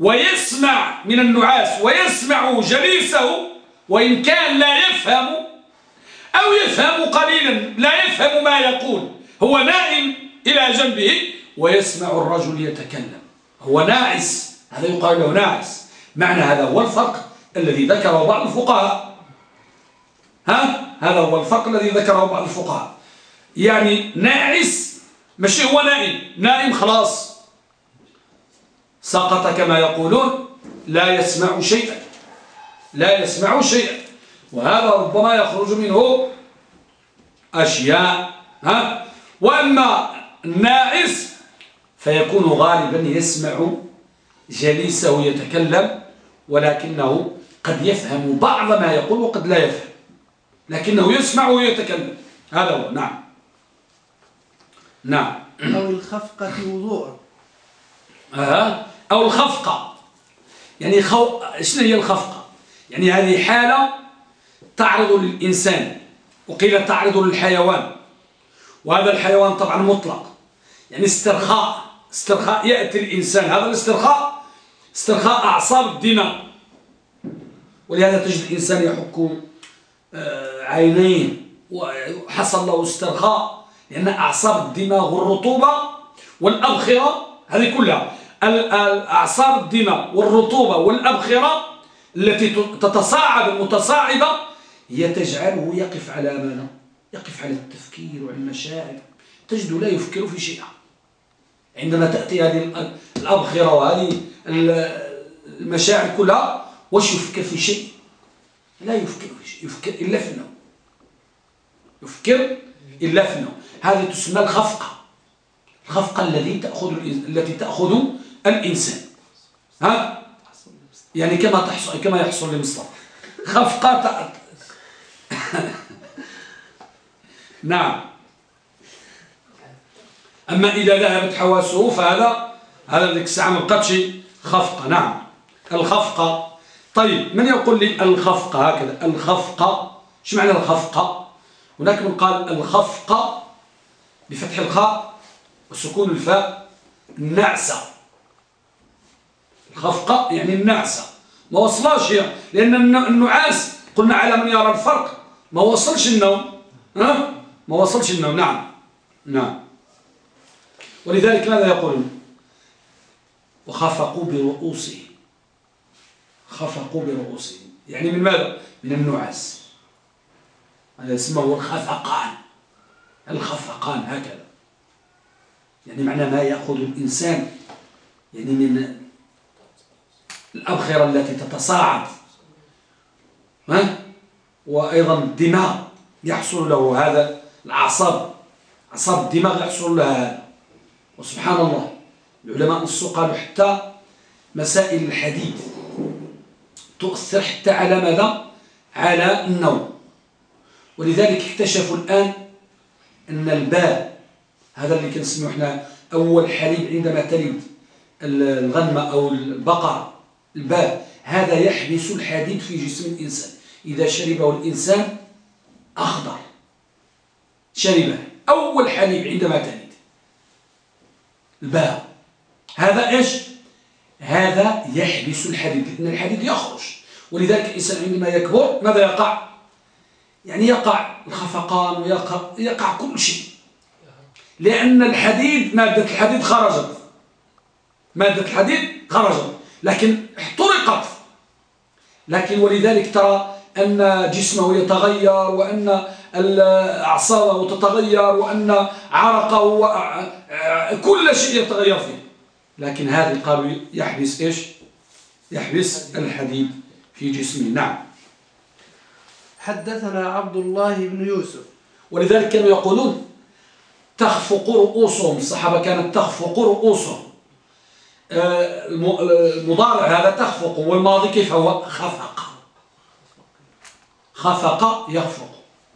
ويسمع من النعاس ويسمع جليسه وإن كان لا يفهم أو يفهم قليلا لا يفهم ما يقول، هو نائم إلى جنبه ويسمع الرجل يتكلم، هو ناعس، هذا يقال له ناعس. معنى هذا هو الفرق الذي ذكره بعض الفقهاء. هذا هو الفرق الذي ذكره بعض الفقهاء. يعني ناعس ماشي هو نائم خلاص سقط كما يقولون، لا يسمع شيئا، لا يسمع شيئا، وهذا ربما يخرج منه أشياء. وأما الناعس فيكون غالبا يسمع جليسه يتكلم، ولكنه قد يفهم بعض ما يقول وقد لا يفهم، لكنه يسمع ويتكلم. هذا هو. نعم. أو الخفقة وضوء. أو الخفقة، يعني شنو هي الخفقة؟ يعني هذه حالة تعرض للإنسان، وقيل تعرض للحيوان، وهذا الحيوان طبعا مطلق، يعني استرخاء يأتي الإنسان، هذا الاسترخاء استرخاء أعصاب الدماغ، ولهذا تجد الإنسان يحك عينيه وحصل له استرخاء، لأن أعصاب الدماغ والرطوبة والأبخرة هذه كلها، أعصاب الدماغ والرطوبة والأبخرة التي تتصاعد المتصاعدة هي تجعله يقف على ماذا؟ يقف على التفكير وعلى المشاعر، تجده لا يفكر في شيء. عندما تأتي هذه الأبخرة وهذه المشاعر كلها، وش يفكر في شيء؟ لا يفكر في شيء، يفكر إلا في النوم، يفكر إلا في النوم. هذه تسمى الخفقة، الخفقة التي تأخذ الإنسان. يعني كما يحصل لمصطفى خفقة نعم. أما إذا ذهبت حواسه فهذا ذيك الساعة ما بقتش خفقة. نعم، الخفقة. طيب، من يقول لي الخفقة هكذا؟ الخفقة، شو معنى الخفقة؟ هناك من قال الخفقة بفتح الخاء وسكون الفاء النعسة. الخفقة يعني النعسة، ما وصلاش هي، لأن النعاس قلنا على من يرى الفرق ما وصلش النوم. ما وصلش النوم. نعم. ولذلك ماذا يقولون؟ وخفقوا برؤوسهم. خفقوا برؤوسهم يعني من ماذا؟ من النعاس. هذا اسمه الخفقان. الخفقان هكذا، يعني معنى ما يأخذ الإنسان يعني من الأبخرة التي تتصاعد، وأيضا الدماغ يحصل له هذا، أعصاب الدماغ يحصل لها هذا. وسبحان الله العلماء نصوا قالوا حتى مسائل الحديد تؤثر حتى على ماذا؟ على النوم. ولذلك اكتشفوا الآن أن الباب هذا اللي كنسميه احنا أول حليب عندما تلد الغنمة أو البقرة، الباب هذا يحبس الحديد في جسم الإنسان، إذا شربه الإنسان أخضر، شربه أول حليب عندما تلد الباب هذا إيش؟ هذا يحبس الحديد، لأن الحديد يخرج. ولذلك الإنسان عندما يكبر ماذا يقع؟ يعني يقع الخفقان ويقع كل شيء، لأن مادة الحديد خرجت لكن احترقت. ولذلك ترى أن جسمه يتغير، وأن أعصابه تتغير، وأن عرقه كل شيء يتغير فيه. لكن هذا قالوا يحبس إيش؟ يحبس الحديد في جسمه. نعم. حدثنا عبد الله بن يوسف. ولذلك كانوا يقولون تخفق رؤوسهم، الصحابة كانت تخفق رؤوسهم. المضارع هذا تخفق، والماضي كيف هو؟ خفق يخفق.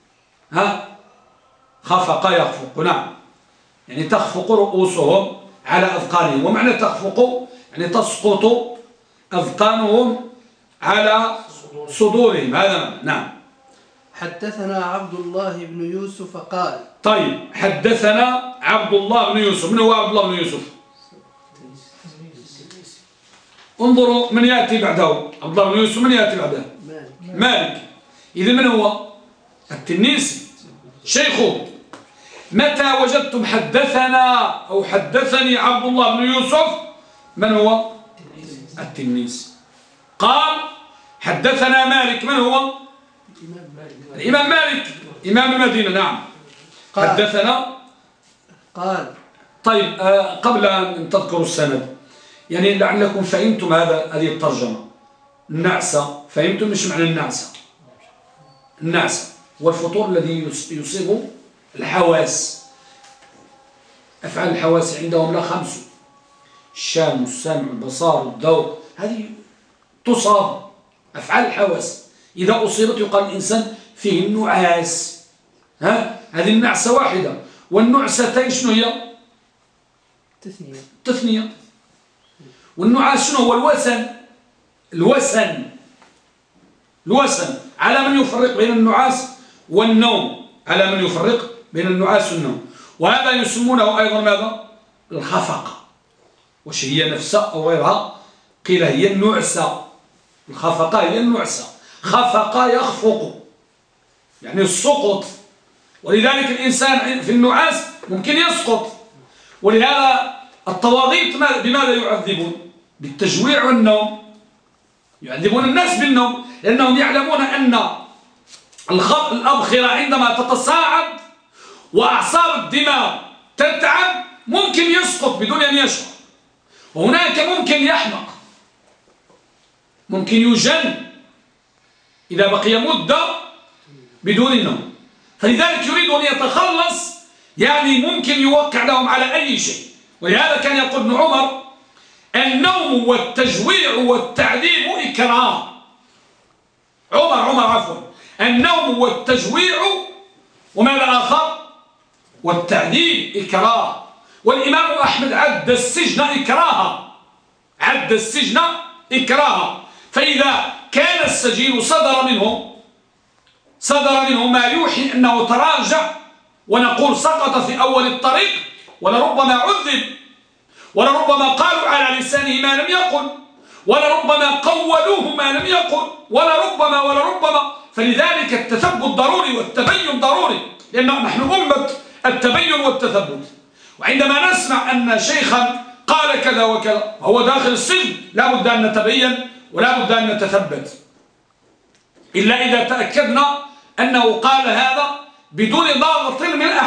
خفق يخفق. نعم، يعني تخفق رؤوسهم على أذقانهم. ومعنى تخفق يعني تسقط أذقانهم على صدورهم. هذا نعم. حدثنا عبد الله بن يوسف قال. طيب، حدثنا عبد الله بن يوسف. من هو عبد الله بن يوسف؟ انظروا من يأتي بعده. عبد الله بن يوسف من يأتي بعده؟ مالك. إذا من هو؟ التنيسي شيخه. متى وجدتم حدثنا أو حدثني عبد الله بن يوسف، من هو؟ التنيسي. قال حدثنا مالك، من هو؟ الإمام مالك إمام المدينة. نعم. حدثنا قال. طيب قبل أن تذكروا السند، يعني لعلكم فهمتم هذه الترجمة. النعسة فهمتم مش معنى النعسة؟ النعسة والفطور الذي يصيب الحواس. أفعال الحواس عندهم لا 5: الشام والسمع والبصار والذوق، هذه تصاب أفعال الحواس. إذا أصيبت يقال الإنسان فيه النعاس. هذه النعسة واحدة، والنعستين شنو هي؟ تثنية. والنعاس شنو هو؟ الوسن. على من يفرق بين النعاس والنوم، على من يفرق بين النعاس والنوم. وهذا يسمونه أيضا ماذا؟ الخفقة. وش هي نفسها أو غيرها؟ قيل هي النعسة. الخفقة هي النعسة. خفق يخفق يعني السقط. ولذلك الإنسان في النعاس ممكن يسقط. ولهذا الطواغيت بماذا يعذبون؟ بالتجويع والنوم. يعذبون الناس بالنوم، لأنهم يعلمون أن الأبخرة عندما تتصاعد وأعصاب الدماغ تتعب ممكن يسقط بدون أن يشعر. وهناك ممكن يحمق، ممكن يجن إذا بقي مدة بدون نوم. فلذلك يريد أن يتخلص، يعني ممكن يوقع لهم على أي شيء. ولهذا كان يقول ابن عمر: النوم والتجويع والتعذيب إكراه. عمر النوم والتجويع وماذا آخر؟ والتعذيب إكراه. والإمام أحمد عد السجن إكراها. فإذا كان السجين صدر منهم ما يوحي أنه تراجع، ونقول سقط في أول الطريق، ولربما عذب، ولربما قالوا على لسانه ما لم يقل، ولربما قولوه ما لم يقل، ولربما. فلذلك التثبت ضروري والتبين ضروري، لأن نحن أمة التبين والتثبت. وعندما نسمع أن شيخا قال كذا وكذا وهو داخل السجن لا بد أن نتبين ولا بد أن نتثبت، إلا إذا تأكدنا أنه قال هذا بدون ضغط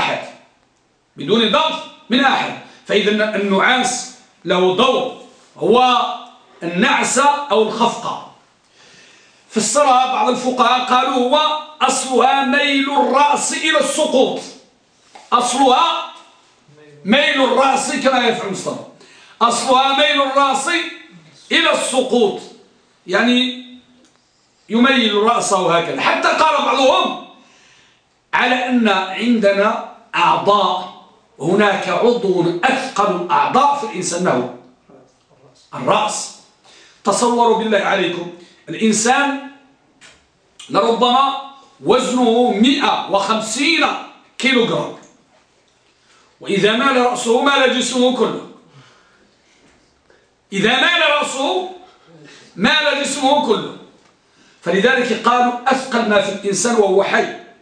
من أحد. فإذا النعاس له دور، هو النعسة أو الخفقة. في الصلاة بعض الفقهاء قالوا هو أصلها ميل الرأس إلى السقوط. أصلها ميل الرأس كما يفعل الصلاة، أصلها ميل الرأس إلى السقوط، يعني يميل رأسه هكذا. حتى قال بعضهم على أن عندنا أعضاء، هناك عضو أثقل الأعضاء في الإنسان له الرأس. تصوروا بالله عليكم الإنسان لربما وزنه 150 كيلوغرام، وإذا مال رأسه مال جسمه كله. إذا مال رأسه مال جسمه كله. فلذلك قالوا أثقل ما في الإنسان وهو حي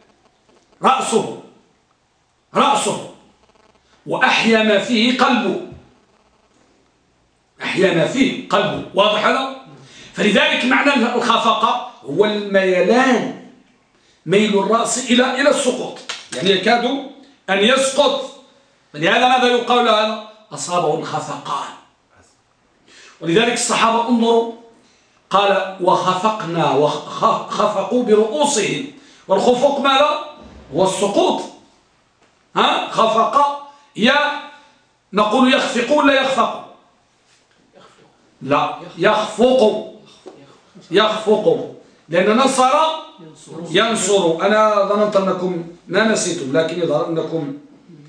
رأسه، وأحيا ما فيه قلبه. واضح هذا؟ فلذلك معنى الخفقة هو الميلان، ميل الرأس إلى السقوط، يعني يكاد أن يسقط. فلهذا ماذا يقال هذا؟ أصابه الخفقان. ولذلك الصحابة انظروا، قال وخفقنا وخفقوا برؤوسهم. والخفق ماذا؟ هو السقوط. خفق نقول يخفق ولا يخفق؟ لا، يخفق لأن نصر ينصر. أنا ظننت أنكم ما نسيتم، لكن يظهر أنكم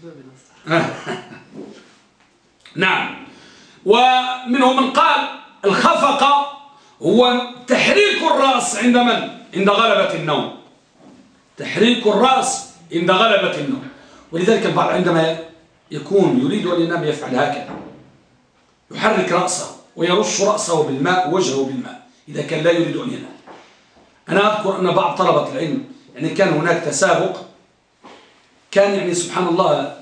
نعم. ومنهم من قال الخفق هو تحريك الرأس عند من؟ عند غلبة النوم. تحريك الرأس عند غلبة النوم. ولذلك البعض عندما يكون يريد أن ينام يفعل هكذا، يحرك رأسه ويرش رأسه بالماء ووجهه بالماء إذا كان لا يريد أن ينام. أنا أذكر أن بعض طلبة العلم يعني كان هناك تسابق، كان يعني سبحان الله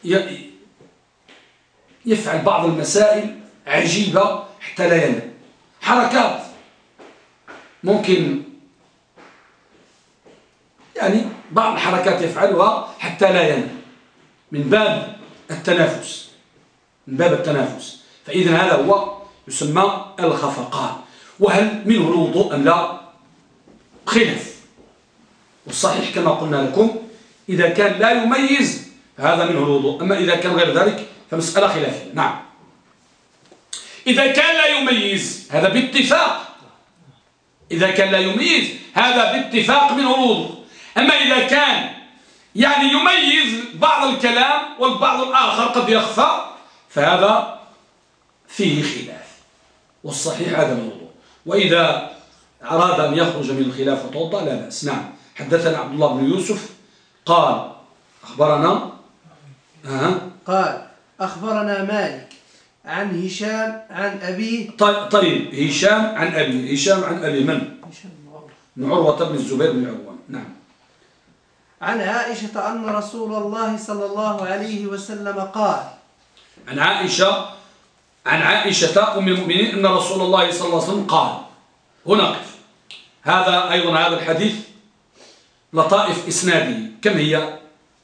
يفعل بعض المسائل عجيبة حتى لا ينام، حركات ممكن يعني بعض الحركات يفعلها حتى لا ينام من باب التنافس، فإذا هذا هو يسمى الخفقان. وهل منه الوضوء أم لا؟ خلاف، والصحيح كما قلنا لكم إذا كان لا يميز هذا منه الوضوء، أما إذا كان غير ذلك فمسألة خلافية. نعم، إذا كان لا يميز هذا باتفاق، إذا كان لا يميز هذا باتفاق منه الوضوء. أما إذا كان يعني يميز بعض الكلام والبعض الآخر قد يخفى فهذا فيه خلاف، والصحيح هذا الوضوء. وإذا أراد أن يخرج من الخلاف وتوضأ لا بأس. نعم. حدثنا عبد الله بن يوسف قال أخبرنا قال أخبرنا مالك عن هشام عن أبيه. طيب هشام عن أبيه، هشام عن أبي من؟ بن عروة بن الزبير بن العوام. نعم. عن عائشة أن رسول الله صلى الله عليه وسلم قال. عن عائشة أم المؤمنين أن رسول الله صلى الله عليه وسلم قال. هنا قف. هذا أيضا هذا الحديث لطائف إسناده كم هي؟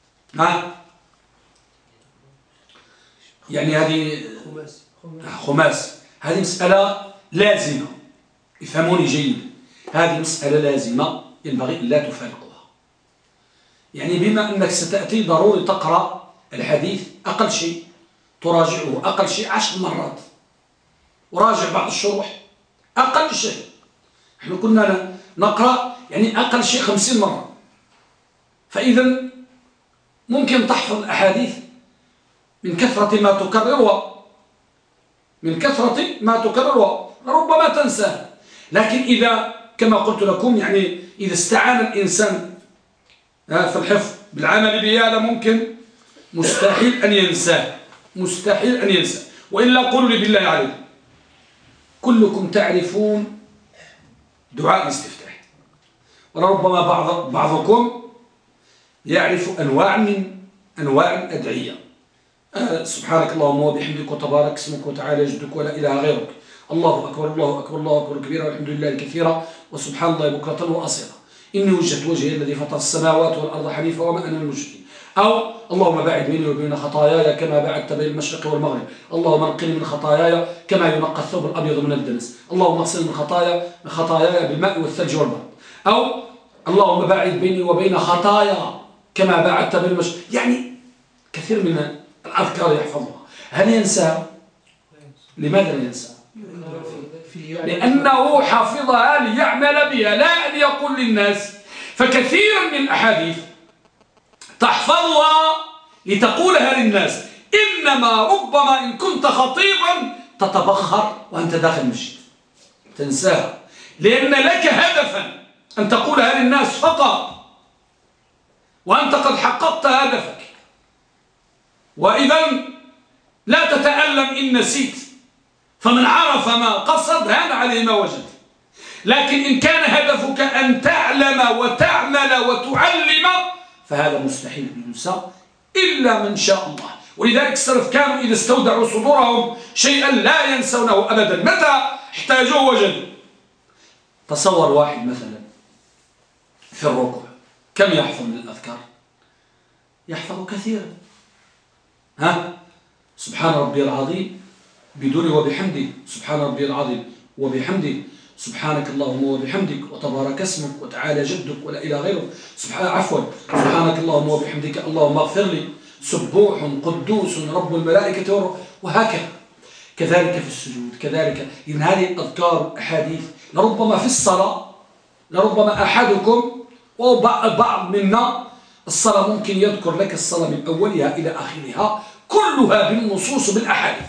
يعني هذه خماس. هذه مسألة لازمة، افهموني جيدا، هذه مسألة لازمة ينبغي أن لا تفارقها. يعني بما أنك ستأتي ضروري تقرأ الحديث أقل شيء تراجعه أقل شيء 10 مرات، وراجع بعض الشروح أقل شيء. احنا كنا نقرأ يعني أقل شيء 50 مرة، فإذا ممكن تحفظ الأحاديث من كثرة ما تكررها، ربما تنساها. لكن إذا كما قلت لكم يعني إذا استعان الإنسان في الحفظ بالعمل به هذا ممكن مستحيل أن ينساه، وإلا قولوا لي بالله عليكم كلكم تعرفون دعاء الاستفتاح، وربما بعضكم يعرف أنواع من أنواع الأدعية. سبحانك اللهم وبحمدك وتبارك اسمك وتعالى جدك ولا إله غيرك، الله أكبر الله أكبر الله أكبر كبيرا والحمد لله كثيرا وسبحان الله بكرة وأصيلا، إني وجهت وجهي الذي فطر السماوات والأرض حنيفا وما أنا من المشركين. أو اللهم باعد بيني وبين خطاياي كما باعدت بين المشرق والمغرب، اللهم انقني من خطاياي كما ينقى الثوب الأبيض من الدنس، اللهم اغسلني من خطاياي بالماء والثلج والبرد. أو اللهم باعد بيني وبين خطايا كما باعدت بين المشرق. يعني كثير من الأذكار يحفظها. هل ينسى؟ لماذا لا ينسى؟ لأنه حفظها ليعمل بها لا أن يقول للناس. فكثيرا من الأحاديث تحفظها لتقولها للناس، إنما ربما إن كنت خطيبا تتبخر وأنت داخل المسجد تنساها، لأن لك هدفا أن تقولها للناس فقط، وأنت قد حققت هدفك. وإذا لا تتألم إن نسيت، فمن عرف ما قصد هان عليه ما وجد. لكن إن كان هدفك أن تعلم وتعمل وتعلم فهذا مستحيل أن ينسى إلا من شاء الله. ولذلك السلف كانوا إذا استودعوا صدورهم شيئا لا ينسونه أبدا، متى احتاجوه وجدوا. تصور واحد مثلا في الركوع كم يحفظ من الأذكار؟ يحفظ كثيرا. سبحان ربي العظيم بدون وبحمده، سبحان ربي العظيم وبحمده، سبحانك اللهم وبحمدك وتبارك اسمك وتعالى جدك ولا إله غيرك، سبحانك اللهم وبحمدك اللهم اغفر لي، سبوح قدوس رب الملائكة والروح، وهكذا. كذلك في السجود كذلك. إن هذه الأذكار أحاديث لربما في الصلاة، لربما أحدكم وبعض منا الصلاة ممكن يذكر لك الصلاة من أولها إلى آخرها كلها بالنصوص بالأحاديث،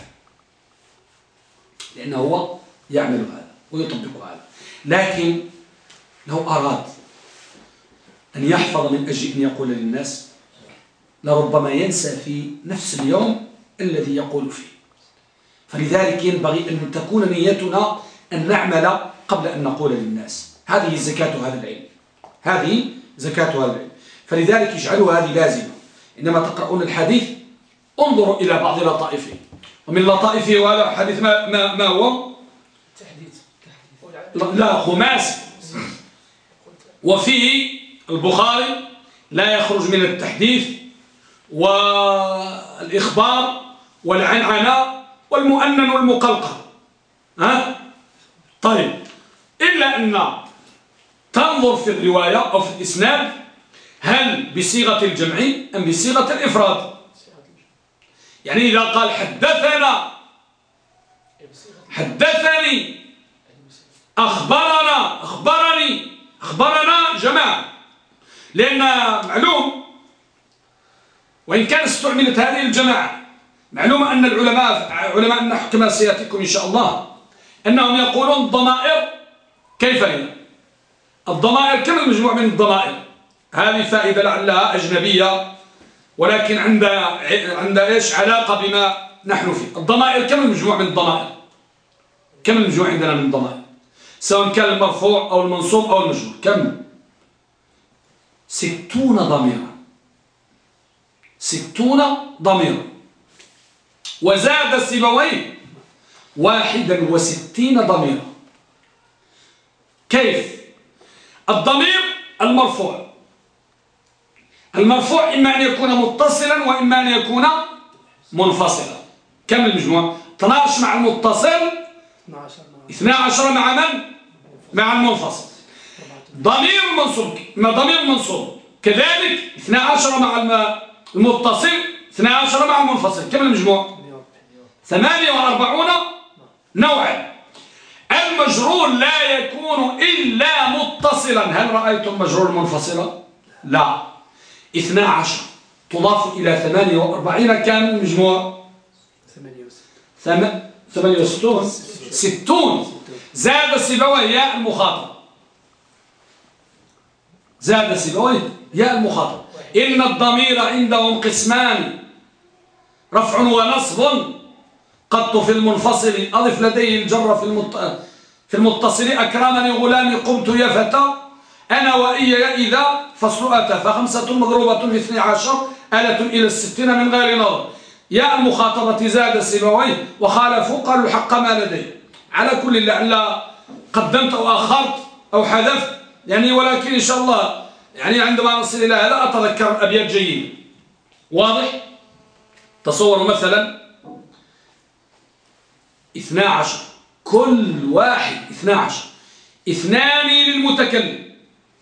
لأنه هو يعمل هذا ويطبق هذا. لكن لو أراد أن يحفظ من أجل أن يقول للناس لربما ينسى في نفس اليوم الذي يقول فيه، فلذلك ينبغي أن تكون نيتنا أن نعمل قبل أن نقول للناس. هذه زكاة هذا العلم، هذه زكاة هذا العلم. فلذلك اجعلوا هذه لازمة. إنما تقرؤون الحديث انظروا إلى بعض لطائفه، ومن لطائفه وهذا الحديث ما هو لا خماسي، وفيه البخاري لا يخرج من التحديث والإخبار والعنعنة والمؤنن والمقلقل. طيب، إلا أن تنظر في الرواية أو في الإسناد هل بصيغة الجمع أم بصيغة الإفراد. يعني إذا قال حدثني أخبرنا جماعة، لأن معلوم وإن كان استعملت هذه الجماعة، معلوم أن علماء النحو كما سيأتيكم إن شاء الله أنهم يقولون الضمائر كيف هي؟ الضمائر كم المجموع من الضمائر؟ هذه فائدة لعلها أجنبية ولكن عندها إيش علاقة بما نحن فيه. الضمائر كم المجموع من الضمائر؟ كم المجموع عندنا من الضمائر؟ سواء كان المرفوع أو المنصوب أو المجرور، كم؟ 60 ضميرا، 60 ضميرا. وزاد سيبويه 61 ضميرا. كيف؟ الضمير المرفوع إما أن يكون متصلا وإما أن يكون منفصلا. كم المجموع؟ 12 مع المتصل، 12 مع من؟ مع المنفصل. ضمير المنصوب كذلك 12 مع المتصل، 12 مع المنفصل. كم المجموع؟ 48 نوعا. المجرور لا يكون إلا متصلا. هل رأيتم مجرور منفصلا؟ لا. 12 تضاف إلى 48 كان المجموع 68 60. زاد سيبويه ياء المخاطب، إن الضمير عندهم قسمان رفع ونصب، قط في المنفصل أضف لديه الجر في المتصل، أكرمني غلامي قمت يا فتى، أنا وإيا إذا فصل أتى، فخمسة مضروبة في 12 آلة إلى 60 من غير نظر. يا المخاطبة زاد سيبويه وخالفوا قالوا الحق ما لديه. على كل لعل قدمت أو أخرت أو حذفت يعني، ولكن إن شاء الله يعني عندما نصل إلى هذا أتذكر الأبيات جيدة. واضح؟ تصوروا مثلا 12 كل واحد 12 2 للمتكلم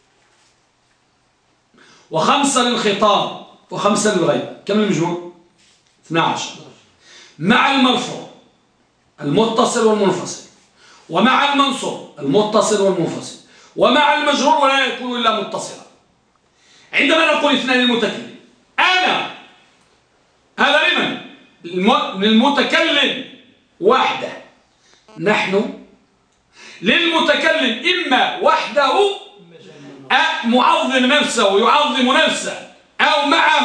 و5 للخطاب و5 للغيب. كم المجموع؟ 12 مع المرفوع المتصل والمنفصل، ومع المنصوب المتصل والمنفصل، ومع المجرور ولا يكون إلا متصلا. عندما نقول 2 للمتكلم، أنا هذا لمن؟ للمتكلم وحده. نحن للمتكلم إما وحده معظم نفسه ويعظم نفسه أو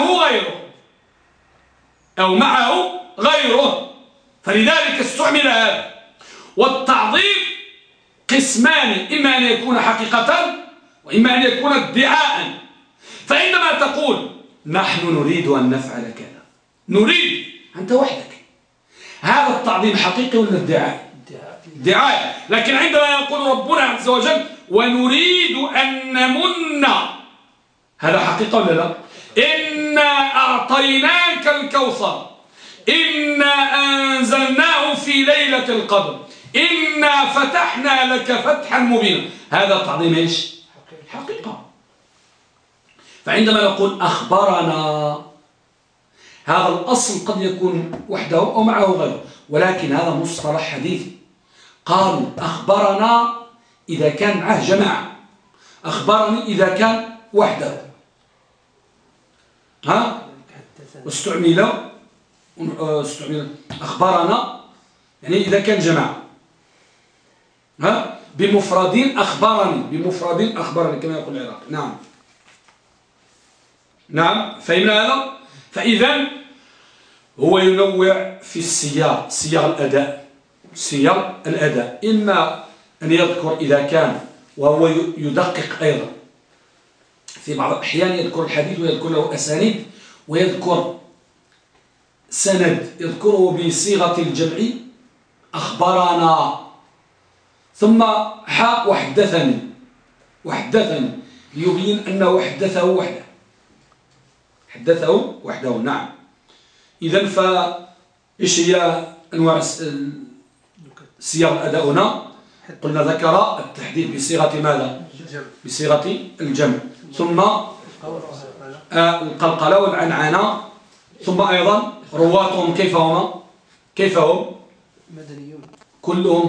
معه غيره فلذلك استعمل هذا. والتعظيم قسمان، إما أن يكون حقيقة وإما أن يكون ادعاء. فعندما تقول نحن نريد أن نفعل كذا، نريد أنت وحدك، هذا التعظيم حقيقي ولا ادعاء؟ ادعاء. لكن عندما يقول ربنا عز وجل ونريد أن نمن، هذا حقيقة ولا لا؟ إنا أعطيناك الكوثر، إنا أنزلناه في ليلة القدر، إنا فتحنا لك فتحا مبينا. هذا تعظيم إيش؟ حقيقة. فعندما نقول أخبرنا، هذا الأصل قد يكون وحده أو معه غيره، ولكن هذا مصطلح حديثي. قالوا أخبرنا إذا كان معه جماعة، أخبرني إذا كان وحده. واستعمل أخبرنا يعني إذا كان جماعة. بمفردين أخبرني كما يقول العراق. نعم فهمنا هذا. فإذا هو ينوع في السياق، صيغ الأداء، إما أن يذكر إذا كان، وهو يدقق أيضا في بعض الأحيان يذكر الحديث ويذكر له أسانيد، ويذكر سند يذكره بصيغة الجمع أخبرنا، ثم حاء وحدثني ليبين أنه حدثه وحده. نعم. إذن فإيش هي أنواع صيغ الأداء هنا؟ قلنا ذكر التحديد بصيغة ماذا؟ بصيغة الجمع، ثم القلقلة والعنعنة، ثم أيضا رواتهم كيف هم؟ مدنيون، كلهم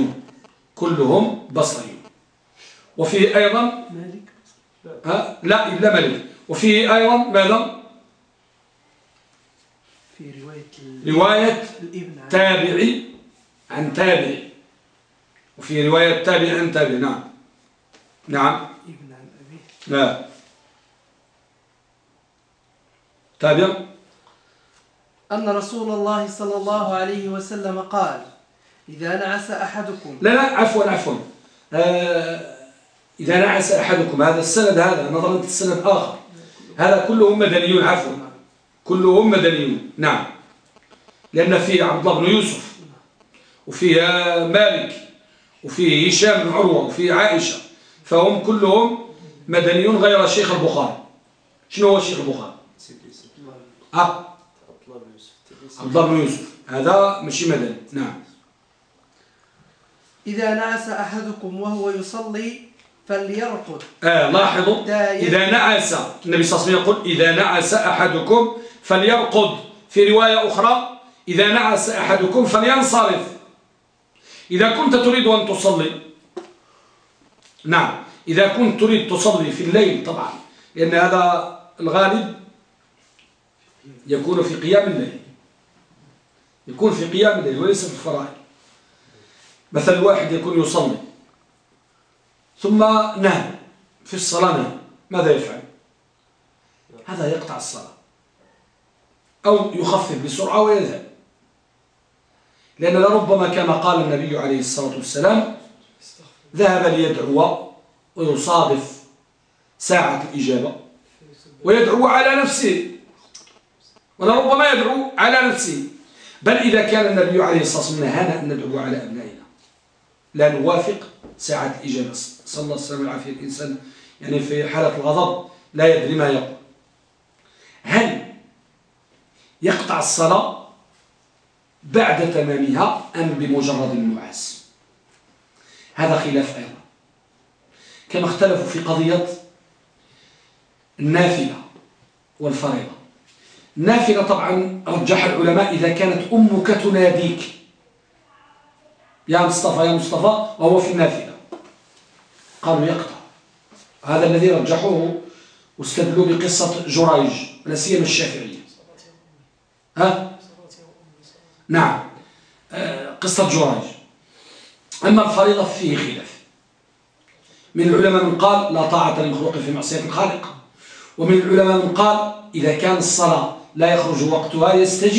بصريون. وفيه أيضا مالك، لا إلا مالك. وفيه أيضا ماذا؟ في رواية تابعي عن تابعي، وفي رواية تابعي عن تابعي. نعم ابن عن أبيه. لا تابع. أن رسول الله صلى الله عليه وسلم قال: إذا نعس أحدكم. لا عفوا إذا نعس أحدكم، هذا السند، هذا نظرا للسند آخر، هذا كلهم مدنيون، عفوا كلهم مدنيون. نعم، لأن فيه عبد الله بن يوسف، وفيه مالك، وفيه هشام بن عروة، وفيه عائشة، فهم كلهم مدنيون غير شيخ البخاري. شنو هو شيخ البخاري؟ عبد الله بن يوسف، هذا ماشي مدني. نعم. إذا نعس أحدكم وهو يصلي فليرقد. لاحظوا، إذا نعس، النبي صلى الله عليه وسلم يقول: إذا نعس أحدكم فليرقد. في رواية أخرى: إذا نعس أحدكم فلينصرف. إذا كنت تريد أن تصلي، نعم، إذا كنت تريد تصلي في الليل طبعا، لأن هذا الغالب يكون في قيام الليل، وليس في الفرائض. مثل واحد يكون يصلي ثم نام في الصلاة، ماذا يفعل؟ هذا يقطع الصلاة أو يخفف بسرعة ويذهب، لأن لربما كما قال النبي عليه الصلاة والسلام: ذهب ليدعو ويصادف ساعة الإجابة ويدعو على نفسه، ولربما يدعو على نفسه. بل إذا كان النبي عليه الصلاة والسلام نهانا أن ندعو على أبنائنا، لا نوافق ساعة الإجابة. صلى الله عليه وسلم العافية. الإنسان يعني في حالة الغضب لا يدري ما يقول. هل يقطع الصلاة بعد تمامها أم بمجرد النعاس؟ هذا خلاف أيضا، كما اختلفوا في قضية النافلة والفريضة. النافلة طبعا رجح العلماء إذا كانت أمك تناديك: يا مصطفى يا مصطفى، وهو في النافلة، قالوا يقطع. هذا الذي رجحوه واستدلوا بقصة جريج، لا سيما الشافعية. نعم، قصة جريج. أما الفريضة فيه خلاف، من العلماء من قال: لا طاعة لمخلوق في معصية الخالق، ومن العلماء من قال: إذا كان الصلاة لا يخرج وقتها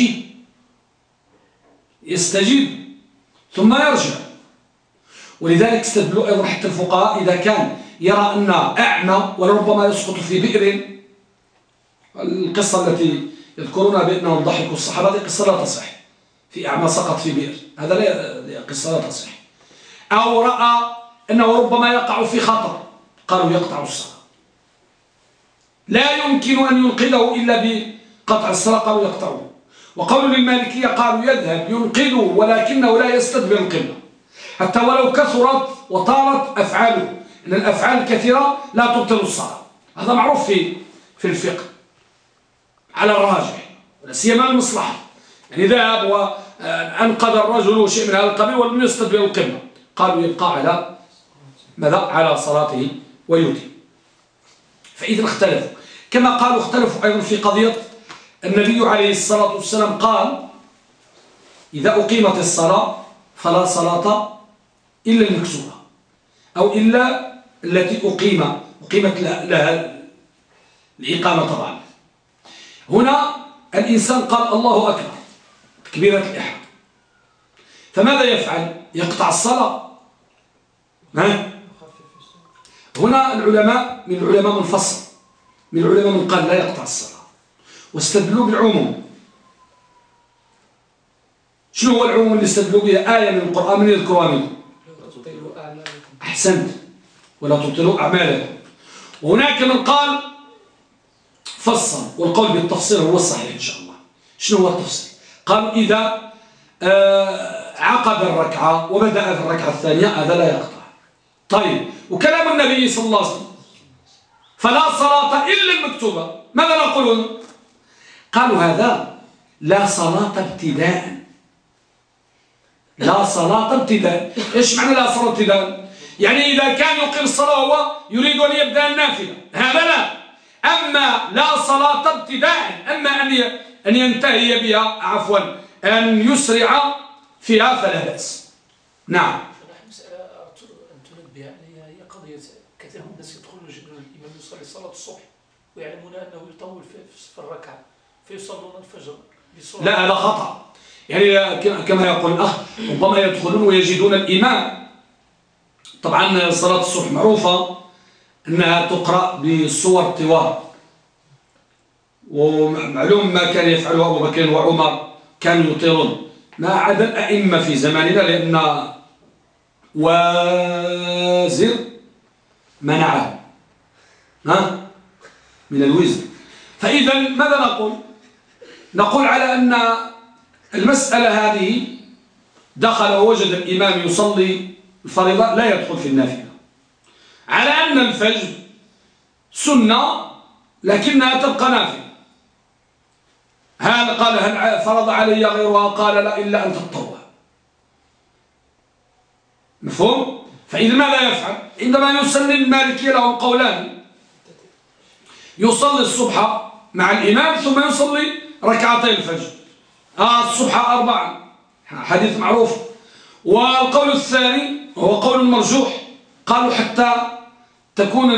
يستجيب ثم يرجع. ولذلك استدلوا أيضا حتى الفقهاء إذا كان يرى أن أعمى ولربما يسقط في بئر، القصة التي يذكرونها بأنهم ضحكوا الصحابة، هذه قصة لا تصح، في أعمى سقط في بئر، هذا لا قصة لا تصح. أو رأى أنه ربما يقع في خطر، قالوا يقطع الصلاة، لا يمكن أن ينقذه إلا بقطع الصلاة، قالوا يقطعه. وقول للمالكية قالوا يذهب ينقذه ولكنه لا يستدبر القبلة، حتى ولو كثرت وطالت أفعاله، إن الأفعال الكثيرة لا تبطل الصلاة، هذا معروف في الفقه على الراجح، ولا سيما المصلحة. يعني ذهب وأنقذ الرجل شيء من هذا القبيل ولم يستدبر القبلة، قالوا يبقى على ماذا؟ على صلاته ويتم. فإذا اختلفوا، كما قالوا اختلفوا أيضا في قضية النبي عليه الصلاة والسلام قال: إذا أقيمت الصلاة فلا صلاة إلا المكسورة، أو إلا التي أقيمت لها الإقامة. طبعا هنا الإنسان قال الله أكبر، تكبيرة الإحرام، فماذا يفعل؟ يقطع الصلاة. هنا العلماء من العلماء من فصل، من العلماء من قال لا يقطع الصلاة، واستدلوا بالعموم. شنو هو العموم اللي استدلوا به؟ آية من القرآن من يذكرها منه. أحسنت، ولا تبطلوا أعمالكم. وهناك من قال فصل، والقول بالتفصيل هو الصحيح إن شاء الله. شنو هو التفصيل؟ قالوا إذا عقد الركعة وبدأ في الركعة الثانية هذا لا يقطع. طيب، وكلام النبي صلى الله عليه وسلم فلا صلاة إلا المكتوبة، ماذا نقول؟ قالوا هذا لا صلاة ابتداء. لا صلاة ابتداء. إيش معنى لا صلاة ابتداء؟ يعني إذا كان يقيم الصلاة وهو يريد أن يبدأ النافلة هذا لا. أما لا صلاة ابتداء، أما أن ينتهي بها، عفوا أن يسرع فيها فلا بأس. نعم. مسألة أن تنبه عليها هي قضية كثير من الناس يدخلون الإمام يصلي صلاة الصبح ويعلمون أنه يطول في الركعة فيصلون الفجر بسرعة. لا، هذا خطأ. يعني كما يقول الأخ ربما يدخلون ويجدون الإمام. طبعا صلاة الصبح معروفة أنها تقرأ بصور طوال، ومعلوم ما كان يفعله أبو بكر وعمر، كانوا يطيلون ما عدا الأئمة في زماننا، لأن وازر منعه من الوزر. فإذا ماذا نقول؟ نقول على أن المسألة هذه دخل ووجد الإمام يصلي الفريضة لا يدخل في النافلة، على أن الفجر سنة لكنها تبقى نافلة. هل قال هل فرض علي غيرها؟ قال لا، إلا أن تتطوع. مفهوم؟ فإذا ماذا يفعل؟ عندما يسلم المالكية لهم قولان: يصلي الصبح مع الإمام ثم يصلي ركعتي الفجر، الصبح 4، حديث معروف. والقول الثاني هو قول مرجوح، قالوا حتى تكون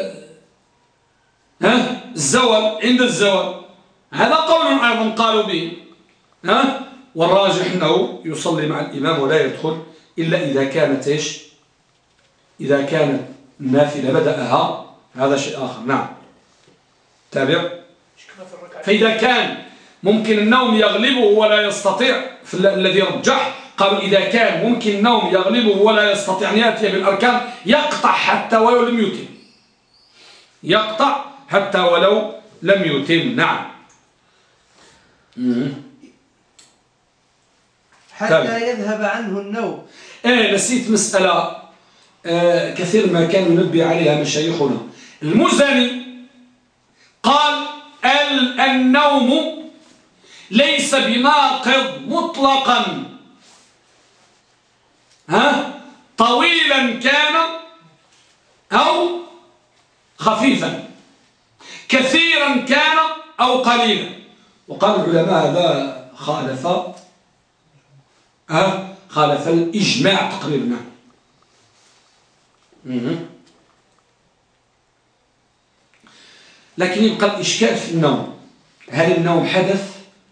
الزوال، عند الزوال، هذا قول أيضا قالوا به. والراجح أنه يصلي مع الإمام ولا يدخل إلا إذا كانت إيش؟ إذا كانت النافلة بدأها، هذا شيء آخر. نعم، تابع. فإذا كان ممكن النوم يغلبه ولا يستطيع، الذي رجح قالوا إذا كان ممكن النوم يغلبه ولا يستطيع أن يأتي بالأركان يقطع حتى ولو لم يتم، يقطع حتى ولو لم يتم. نعم. حتى يذهب عنه النوم. نسيت مسألة كثير ما كان ينبه عليها مشايخنا. المزني قال النوم ليس بناقض مطلقا، طويلا كان أو خفيفا، كثيرا كان أو قليلا. وقال العلماء هذا خالف الإجماع تقريبا. لكن يبقى الإشكال في النوم، هل النوم حدث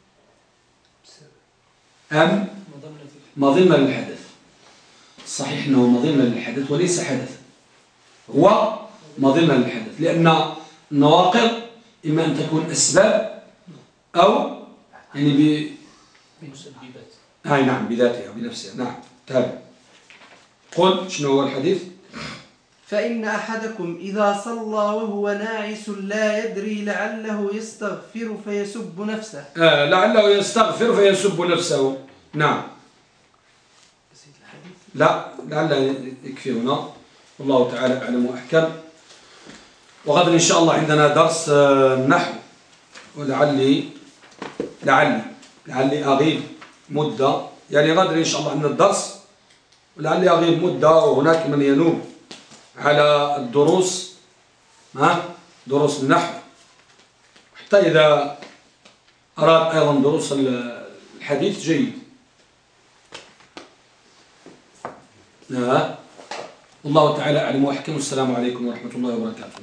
أم مظنة للحدث؟ صحيح أنه مظنة للحدث وليس حدث، هو مظنة للحدث، لأن النواقض إما أن تكون أسباب أو يعني بمسببات. نعم، بذاتها بنفسها. نعم، تابع. قل شنو هو الحديث؟ فإن أحدكم إذا صلى وهو ناعس لا يدري لعله يستغفر فيسب نفسه. لعله يستغفر فيسب نفسه. نعم. لا، لعله يكفي هنا، والله تعالى أعلم وأحكم. وغدا إن شاء الله عندنا درس النحو، ولعلي أغيب مدة، يعني غدا إن شاء الله عندنا الدرس، ولعلي أغيب مدة، وهناك من ينوب على الدروس، دروس النحو، حتى إذا أراد أيضا دروس الحديث جيد. والله تعالى أعلم وأحكم. السلام عليكم ورحمة الله وبركاته.